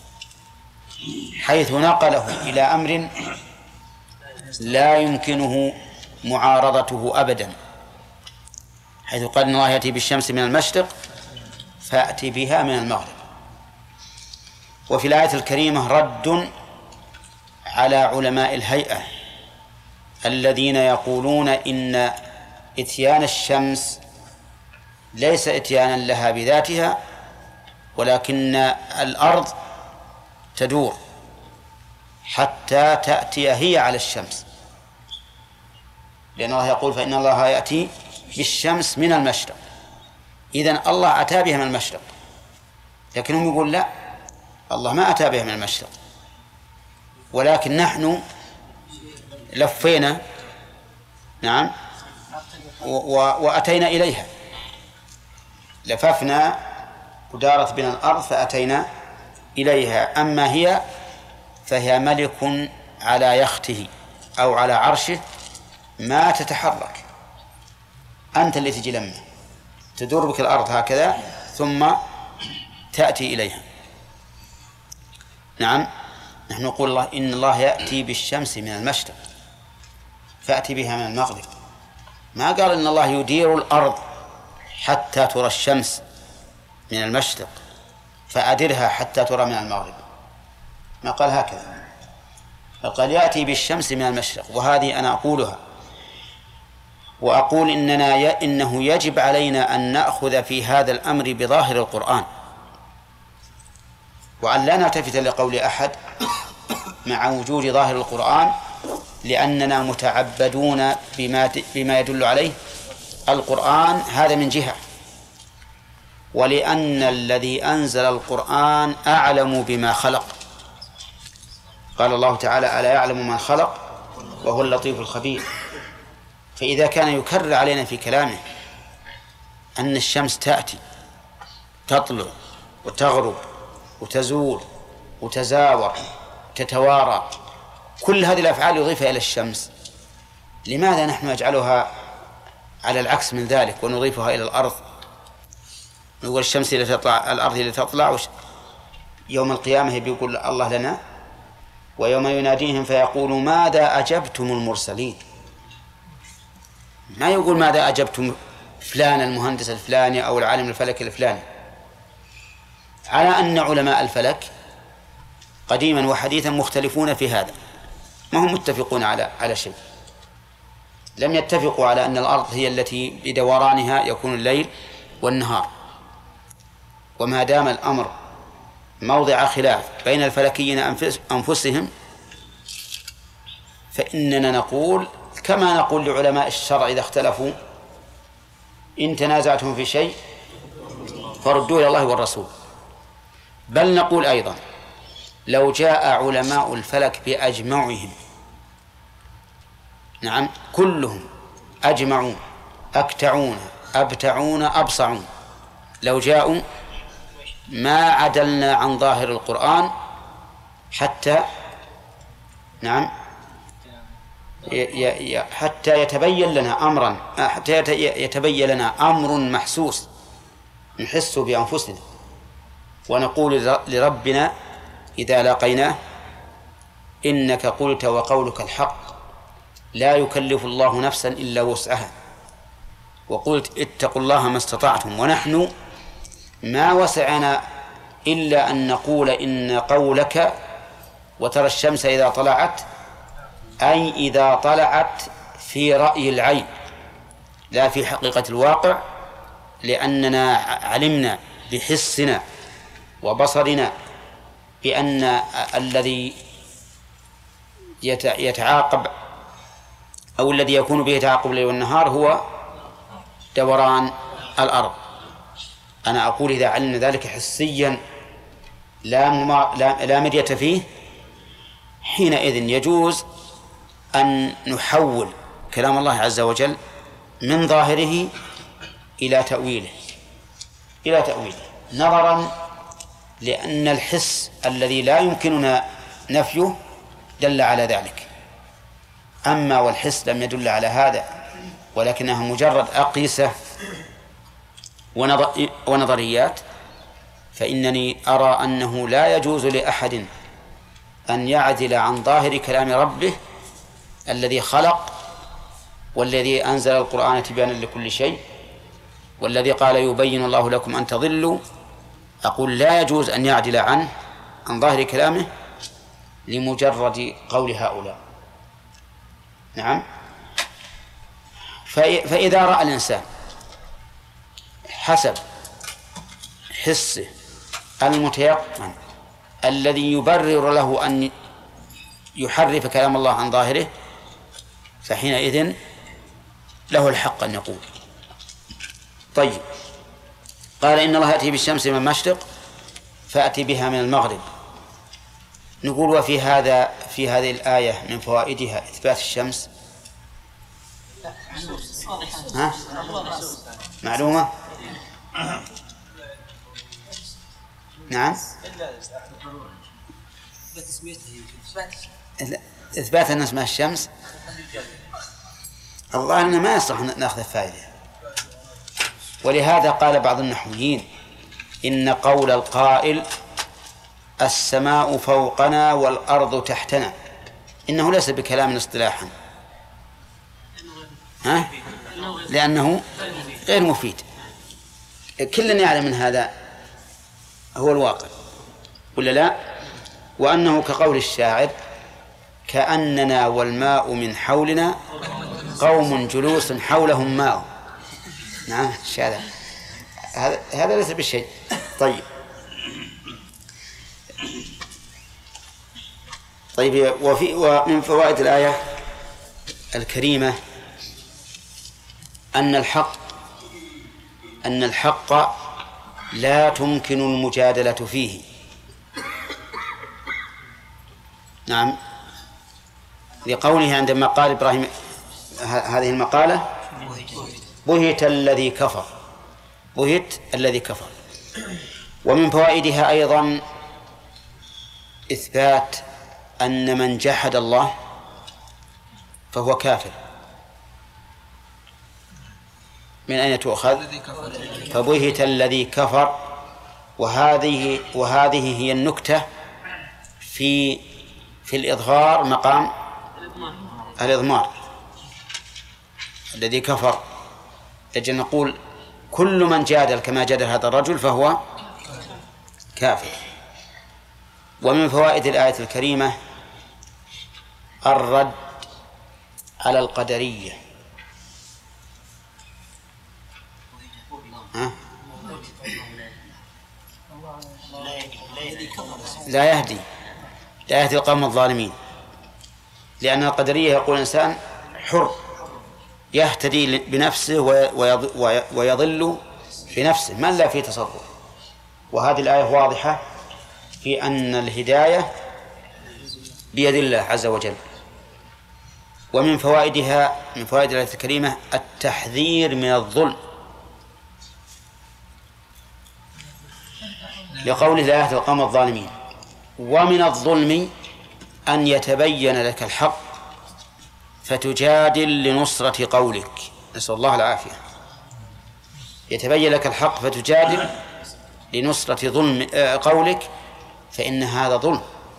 حيث نقله إلى أمر لا يمكنه معارضته أبدا، حيث قال إن الله يأتي بالشمس من المشرق فأتي بها من المغرب. وفي الآية الكريمة رد على علماء الهيئة الذين يقولون إن إتيان الشمس ليس إتيانا لها بذاتها، ولكن الأرض تدور حتى تأتي هي على الشمس، لأن الله يقول فإن الله يأتي بالشمس من المشرق، إذن الله أتى بها من المشرق، لكنهم يقول لا، الله ما أتى بها من المشرق، ولكن نحن لفينا نعم وأتينا إليها، لففنا ودارت بنا الأرض فأتينا إليها. أما هي فهي ملك على يخته أو على عرشه ما تتحرك، أنت اللي تجي لما تدور بك الأرض هكذا ثم تأتي إليها. نعم، نحن نقول الله إن الله يأتي بالشمس من المشرق فأتي بها من المغرب، ما قال إن الله يدير الأرض حتى ترى الشمس من المشرق فأدرها حتى ترى من المغرب، ما قال هكذا، فقال يأتي بالشمس من المشرق. وهذه أنا أقولها، وأقول إنه يجب علينا أن نأخذ في هذا الأمر بظاهر القرآن، وأن لا نلتفت لقول أحد مع وجود ظاهر القرآن، لأننا متعبدون بما يدل عليه القرآن، هذا من جهة، ولأن الذي أنزل القرآن أعلم بما خلق. قال الله تعالى ألا يعلم من خلق وهو اللطيف الخبير. فإذا كان يكرر علينا في كلامه أن الشمس تأتي تطلع وتغرب وتزول وتزاور وتتوارى، كل هذه الأفعال يضيفها إلى الشمس، لماذا نحن نجعلها على العكس من ذلك ونضيفها إلى الأرض؟ نقول الشمس اللي تطلع، الأرض اللي تطلع، يوم القيامة بيقول الله لنا ويوم يناديهم فيقول ماذا أجبتم المرسلين، ما يقول ماذا أجبتم فلان المهندس الفلاني أو العالم الفلك الفلاني، على أن علماء الفلك قديما وحديثا مختلفون في هذا، ما هم متفقون على شيء، لم يتفقوا على أن الأرض هي التي بدورانها يكون الليل والنهار. وما دام الأمر موضع خلاف بين الفلكيين أنفسهم فإننا نقول كما نقول لعلماء الشرع إذا اختلفوا إن تنازعتم في شيء فردوا إلى الله والرسول. بل نقول أيضا لو جاء علماء الفلك بأجمعهم، نعم كلهم أجمعون أكتعون أبتعون أبصعون، لو جاءوا ما عدلنا عن ظاهر القرآن حتى نعم حتى يتبين لنا أمرا، حتى يتبين لنا أمر محسوس نحس بأنفسنا ونقول لربنا إذا لاقيناه إنك قلت وقولك الحق لا يكلف الله نفسا إلا وسعها، وقلت اتقوا الله ما استطعتم، ونحن ما وسعنا إلا أن نقول إن قولك وترى الشمس إذا طلعت أي إذا طلعت في رأي العين لا في حقيقة الواقع، لأننا علمنا بحسنا وبصرنا بأن الذي يتعاقب أو الذي يكون به تعاقب الليل والنهار هو دوران الأرض. أنا أقول إذا علمنا ذلك حسيا لا مرية فيه، حينئذ يجوز أن نحول كلام الله عز وجل من ظاهره إلى تأويله نظرا لأن الحس الذي لا يمكننا نفيه دل على ذلك. أما والحس لم يدل على هذا ولكنها مجرد أقيسة ونظريات، فإنني أرى أنه لا يجوز لأحد أن يعدل عن ظاهر كلام ربه الذي خلق والذي أنزل القرآن تبيانا لكل شيء والذي قال يبين الله لكم أن تضلوا. أقول لا يجوز أن يعدل عن ظاهر كلامه لمجرد قول هؤلاء. نعم. فإذا رأى الإنسان حسب حسه المتيقن الذي يبرر له أن يحرف كلام الله عن ظاهره، فحينئذ له الحق أن يقول. طيب، قال إن الله يأتي بالشمس من المشرق فأتي بها من المغرب. نقول وفي هذه الآية من فوائدها إثبات الشمس. ها؟ معلومة؟ نعم. إثبات أن اسمها الشمس. الله أننا ما يصح نأخذ الفائدة. ولهذا قال بعض النحويين إن قول القائل السماء فوقنا والأرض تحتنا إنه ليس بكلام اصطلاحا، لأنه غير مفيد. كلنا يعلم من هذا هو الواقع ولا لا؟ وأنه كقول الشاعر كأننا والماء من حولنا قوم جلوس حولهم ماء. نعم، هذا ليس بالشيء. طيب ومن فوائد الآية الكريمة أن الحق لا تمكن المجادلة فيه. نعم، لقوله عندما قال إبراهيم هذه المقالة بهت الذي كفر. ومن فوائدها أيضا إثبات أن من جحد الله فهو كافر. من أين تؤخذ؟ فبهت الذي كفر. وهذه هي النكتة في الإظهار مقام الإضمار. الذي كفر يجب نقول كل من جادل كما جادل هذا الرجل فهو كافر. ومن فوائد الآية الكريمة الرد على القدرية. لا يهدي القوم الظالمين، لأن القدرية يقول الإنسان حر يهتدي بنفسه ويضل بنفسه من لا فيه تصرف. وهذه الآية واضحة في أن الهداية بيد الله عز وجل. ومن فوائدها من فوائد الآية الكريمة التحذير من الظلم، لقوله لا يهدي القوم الظالمين. ومن الظلم أن يتبين لك الحق فتجادل لنصرة قولك، نسأل الله العافية. يتبين لك الحق فتجادل لنصرة ظلم قولك، فإن هذا ظلم،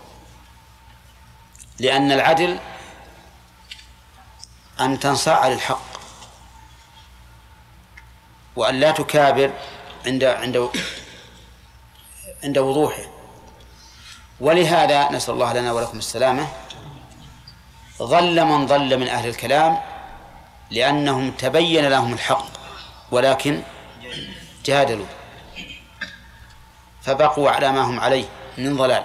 لأن العدل أن تنصاع للحق وأن لا تكابر عند وضوحه. ولهذا نسأل الله لنا ولكم السلامة. ضل من ضل من أهل الكلام لأنهم تبين لهم الحق ولكن جادلوا فبقوا على ما هم عليه من ضلال.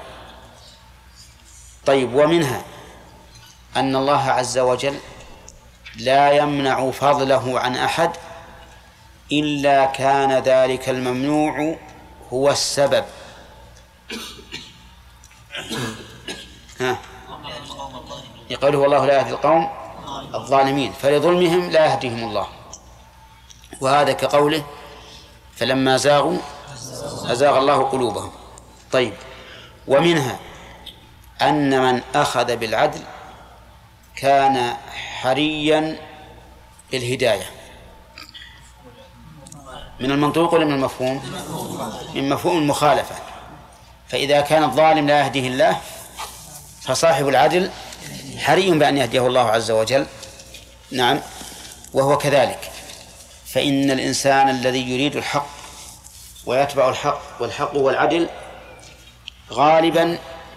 طيب، ومنها أن الله عز وجل لا يمنع فضله عن أحد إلا كان ذلك الممنوع هو السبب. يقول والله لا يهدي القوم الظالمين، فلظلمهم لا يهديهم الله. وهذا كقوله فلما زاغوا أزاغ الله قلوبهم. طيب، ومنها أن من أخذ بالعدل كان حريا بالهداية. من المنطوق ولا من المفهوم؟ من مفهوم المخالفة. فإذا كان الظالم لا يهديه الله فصاحب العدل حري بأن يهديه الله عز وجل. نعم، وهو كذلك. فإن الإنسان الذي يريد الحق ويتبع الحق والحق والعدل غالبا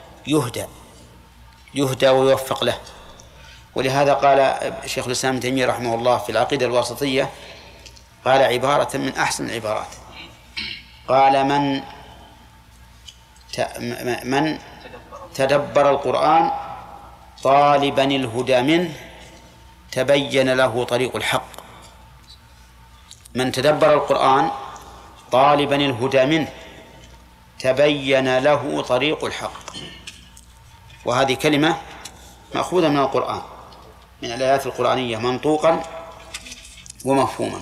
يهدى ويوفق له. ولهذا قال شيخ الإسلام ابن تيمية رحمه الله في العقيدة الواسطية، قال عبارة من أحسن العبارات، قال من تدبر القرآن طالبا الهدى منه تبين له طريق الحق. من تدبر القرآن طالبا الهدى منه تبين له طريق الحق. وهذه كلمة مأخوذة من القرآن، من الآيات القرآنية منطوقا ومفهوما.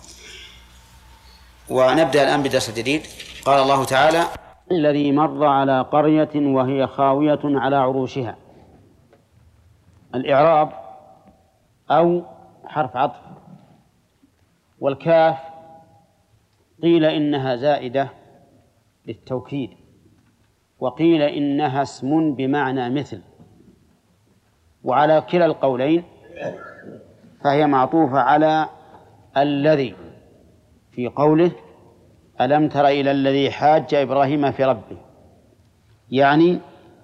ونبدأ الآن بدرس جديد. قال الله تعالى الذي مر على قرية وهي خاوية على عروشها. الإعراب أو حرف عطف، والكاف قيل إنها زائدة للتوكيد، وقيل إنها اسم بمعنى مثل، وعلى كلا القولين فهي معطوفة على الذي في قوله ألم تر إلى الذي حاج إبراهيم في ربه، يعني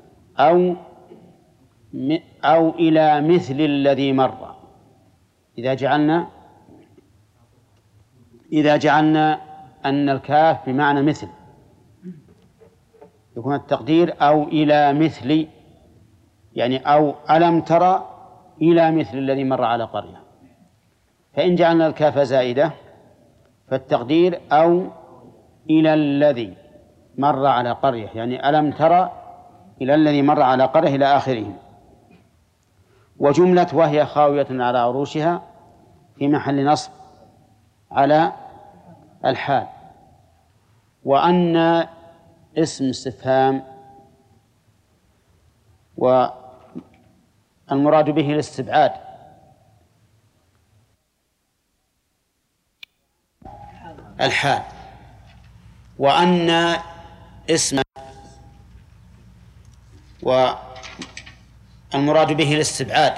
أو إلى مثل الذي مر. إذا جعلنا أن الكاف بمعنى مثل يكون التقدير أو إلى مثل، يعني أو ألم تر إلى مثل الذي مر على قرية. فإن جعلنا الكاف زائدة فالتقدير أو إلى الذي مر على قرية، يعني ألم تر إلى الذي مر على قرية إلى آخره. وجملة وهي خاوية على عروشها في محل نصب على الحال. وأن اسم استفهام، والمراد به الاستبعاد. الحال. وأن اسم، والمراد به الاستبعاد،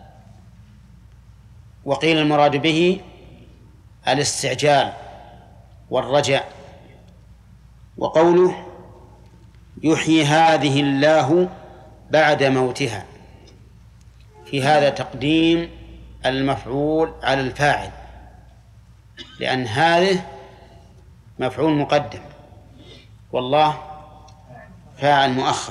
وقيل المراد به الاستعجال والرجاء. وقوله يحيي هذه الله بعد موتها، في هذا تقديم المفعول على الفاعل، لأن هذه مفعول مقدم والله فاعل مؤخر.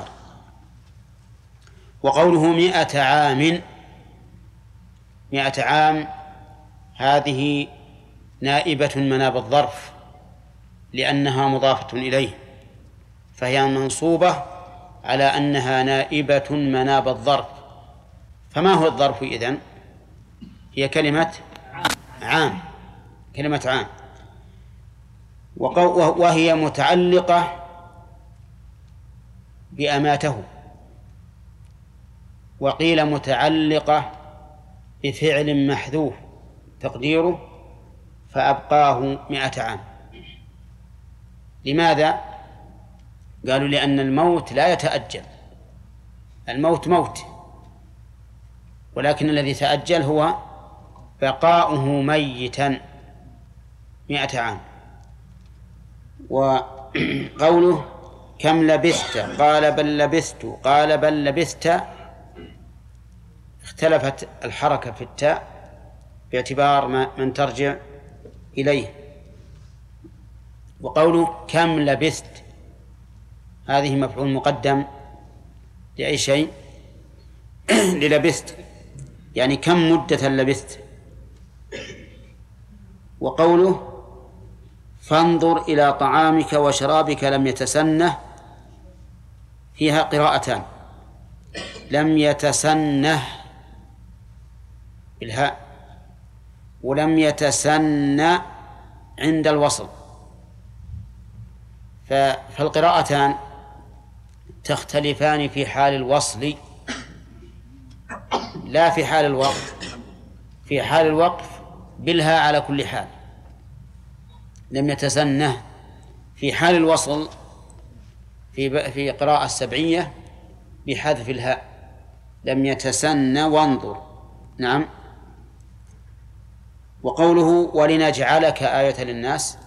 وقوله 100 عام، 100 عام هذه نائبة مناب الظرف لأنها مضافة إليه، فهي منصوبة على أنها نائبة مناب الظرف. فما هو الظرف إذن؟ هي كلمة عام، كلمة عام، وهي متعلقة بأماته، وقيل متعلقة بفعل محذوف تقديره فأبقاه 100 عام. لماذا؟ قالوا لأن الموت لا يتأجل، الموت موت، ولكن الذي تأجل هو بقاؤه ميتا 100 عام. وقوله كم لبثت قال بل لبثت قال بل لبثت، اختلفت الحركة في التاء باعتبار من ترجع إليه. وقوله كم لبثت هذه مفعول مقدم لأي شيء؟ للبثت، يعني كم مدة لبثت. وقوله فانظر إلى طعامك وشرابك لم يتسنه، فيها قراءتان، لم يتسنه بالهاء، ولم يتسن عند الوصل، فالقراءتان تختلفان في حال الوصل لا في حال الوقف. في حال الوقف بالهاء على كل حال، لم يتسنه. في حال الوصل في قراءة السبعية بحذف الهاء، لم يتسن وانظر. نعم. وقوله ولنجعلك آية للناس،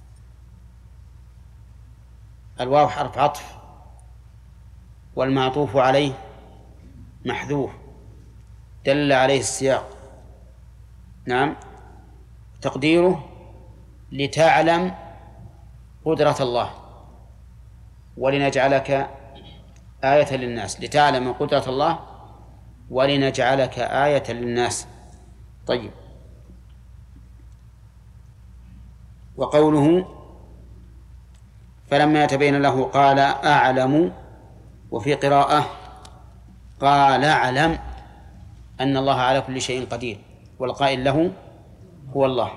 الواو حرف عطف والمعطوف عليه محذوف دل عليه السياق. نعم. تقديره لتعلم قدرة الله، ولنجعلك آية للناس، لتعلم قدرة الله ولنجعلك آية للناس. طيب. وقوله فلما يتبين له قال أعلم، وفي قراءة قال أعلم أن الله على كل شيء قدير، والقائل له هو الله.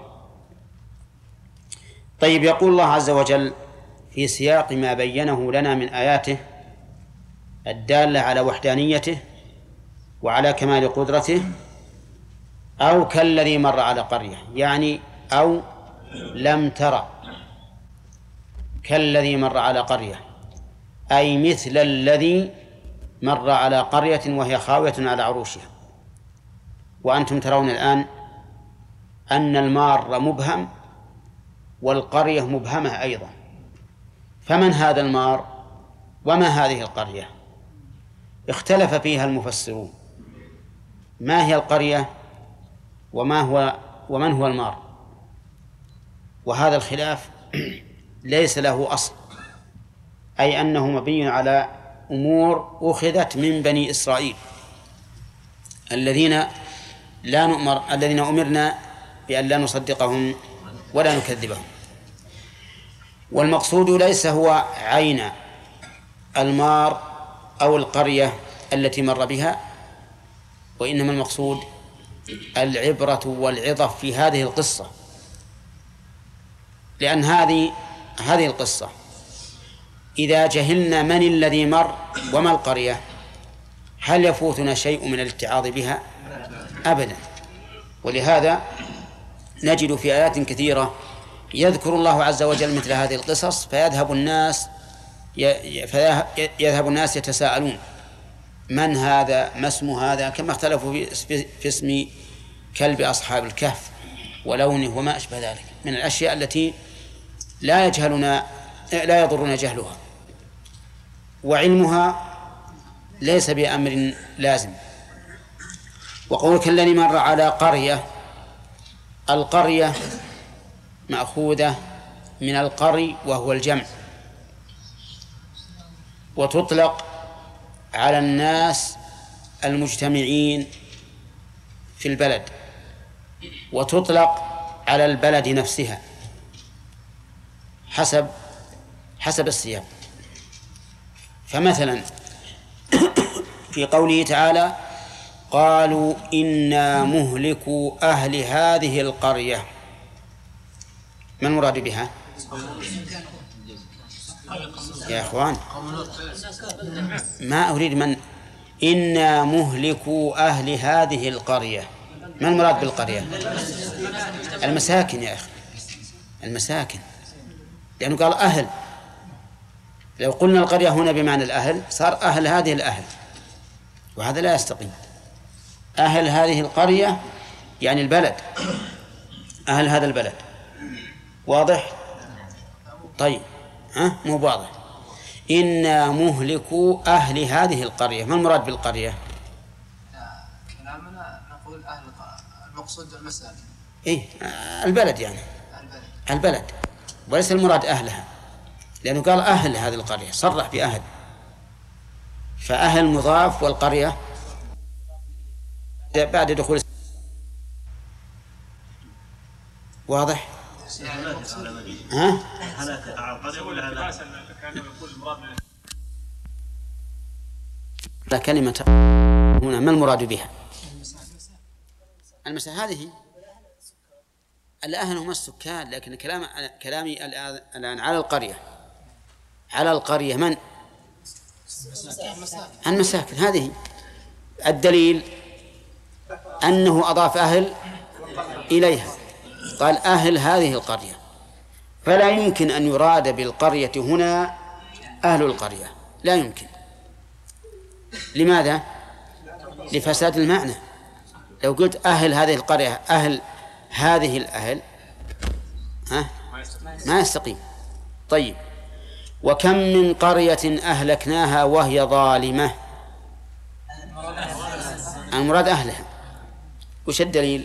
طيب. يقول الله عز وجل في سياق ما بينه لنا من آياته الدالة على وحدانيته وعلى كمال قدرته: أو كالذي مر على قرية، يعني أو لم ترى كالذي مر على قرية، أي مثل الذي مر على قرية وهي خاوية على عروشها. وأنتم ترون الآن أن المار مبهم والقرية مبهمة أيضا، فمن هذا المار وما هذه القرية؟ اختلف فيها المفسرون، ما هي القرية ومن هو المار؟ وهذا الخلاف ليس له أصل، أي أنه مبني على أمور أخذت من بني إسرائيل الذين أمرنا بأن لا نصدقهم ولا نكذبهم. والمقصود ليس هو عين المار أو القرية التي مر بها، وإنما المقصود العبرة والعظة في هذه القصة، لأن هذه القصة إذا جهلنا من الذي مر وما القرية هل يفوتنا شيء من الاتعاظ بها؟ أبدا. ولهذا نجد في آيات كثيرة يذكر الله عز وجل مثل هذه القصص فيذهب الناس يتساءلون من هذا، ما اسم هذا، كما اختلفوا في اسم كلب أصحاب الكهف ولونه وما أشبه ذلك من الأشياء التي لا يضرنا جهلها، وعلمها ليس بأمر لازم. وقول كالذي مر على قرية، القرية مأخوذة من القري وهو الجمع، وتطلق على الناس المجتمعين في البلد، وتطلق على البلد نفسها حسب السياق. فمثلا في قوله تعالى قالوا إنا مهلكوا أهل هذه القرية، ما المراد بها يا أخوان؟ ما أريد من. إنا مهلكوا أهل هذه القرية، ما المراد بالقرية؟ المساكن يا أخي، المساكن، لأنه قال أهل. لو قلنا القرية هنا بمعنى الأهل صار أهل هذه الأهل، وهذا لا يستقيم. أهل هذه القرية يعني البلد، أهل هذا البلد. واضح؟ طيب، مو واضح. إنا مهلكوا أهل هذه القرية، ما المراد بالقرية؟ كلامنا نقول أهل، المقصود المساكن. إيه، البلد يعني البلد، وليس المراد أهلها، لأنه قال أهل هذه القرية، صرح بأهل، فأهل مضاف والقرية بعد دخول. واضح؟ كلمة هنا ما المراد بها؟ المساء هذه الأهل هم السكان، لكن كلامي الآن على القرية. على القرية من؟ المساكن. هذه الدليل أنه أضاف أهل إليها، قال أهل هذه القرية، فلا يمكن أن يراد بالقرية هنا أهل القرية، لا يمكن. لماذا؟ لفساد المعنى. لو قلت أهل هذه القرية أهل هذه الأهل ما يستقيم. طيب، وكم من قرية أهلكناها وهي ظالمة، المراد أهلها. وش الدليل؟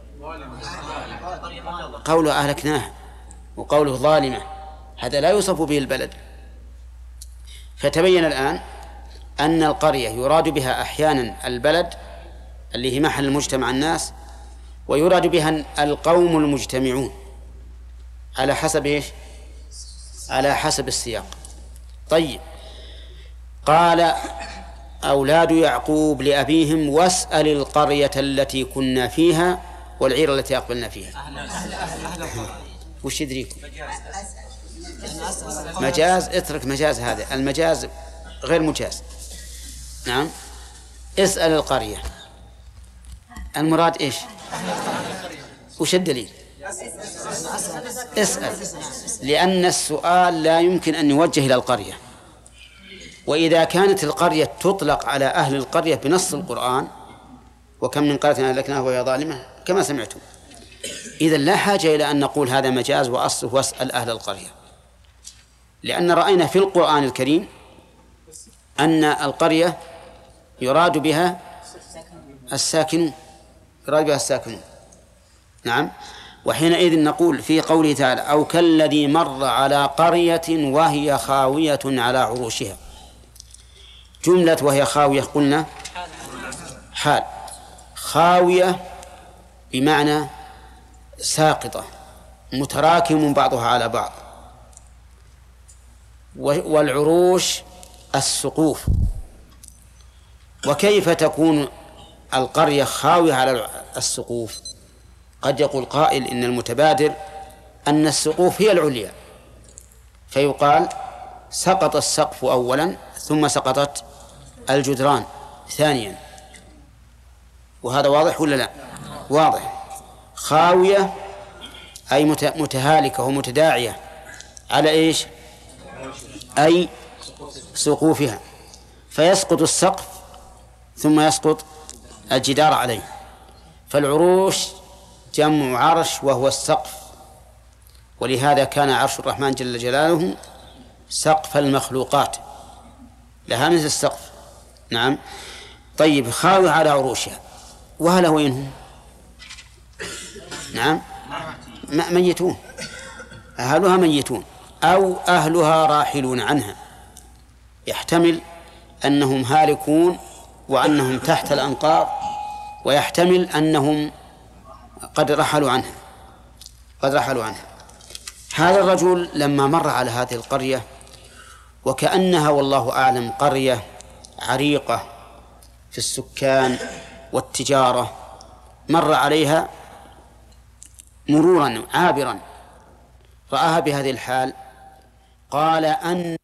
قوله أهلكناها وقوله ظالمة، هذا لا يوصف به البلد. فتبين الآن أن القرية يراد بها أحيانا البلد اللي هي محل مجتمع الناس، ويراد بها القوم المجتمعون على حسب إيش؟ على حسب السياق. طيب، قال أولاد يعقوب لأبيهم واسأل القرية التي كنا فيها والعير التي أقبلنا فيها. وش يدريكم؟ مجاز، اترك مجاز، هذا المجاز غير مجاز. نعم، اسأل القرية، المراد إيش؟ وش الدليل؟ اسأل، لأن السؤال لا يمكن أن يوجه إلى القرية، وإذا كانت القرية تطلق على أهل القرية بنص القرآن وكم من قرية أهلكناها وهي ظالمة كما سمعتم، إذن لا حاجة إلى أن نقول هذا مجاز وأصله واسأل أهل القرية، لأن رأينا في القرآن الكريم أن القرية يراد بها الساكنون، يراد بها الساكنون. نعم، وحينئذ نقول في قوله تعالى أو كالذي مر على قرية وهي خاوية على عروشها، جملة وهي خاوية قلنا حال، خاوية بمعنى ساقطة متراكم بعضها على بعض، والعروش السقوف. وكيف تكون القرية خاوية على السقوف؟ قد يقول قائل إن المتبادر أن السقوف هي العليا، فيقال سقط السقف أولا ثم سقطت الجدران ثانيا، وهذا واضح ولا لا؟ واضح. خاوية أي متهالكة ومتداعية على إيش؟ أي سقوفها، فيسقط السقف ثم يسقط الجدار عليه. فالعروش جمع عرش وهو السقف، ولهذا كان عرش الرحمن جل جلاله سقف المخلوقات، لها مثل السقف. نعم. طيب، خاوي على عروشها، وهل وينهم؟ نعم، ميتون، أهلها ميتون أو أهلها راحلون عنها، يحتمل أنهم هالكون وأنهم تحت الأنقاض، ويحتمل أنهم قد رحلوا عنها. هذا الرجل لما مر على هذه القرية وكأنها والله أعلم قرية عريقة في السكان والتجارة، مر عليها مرورا عابرا، رآها بهذه الحال، قال أن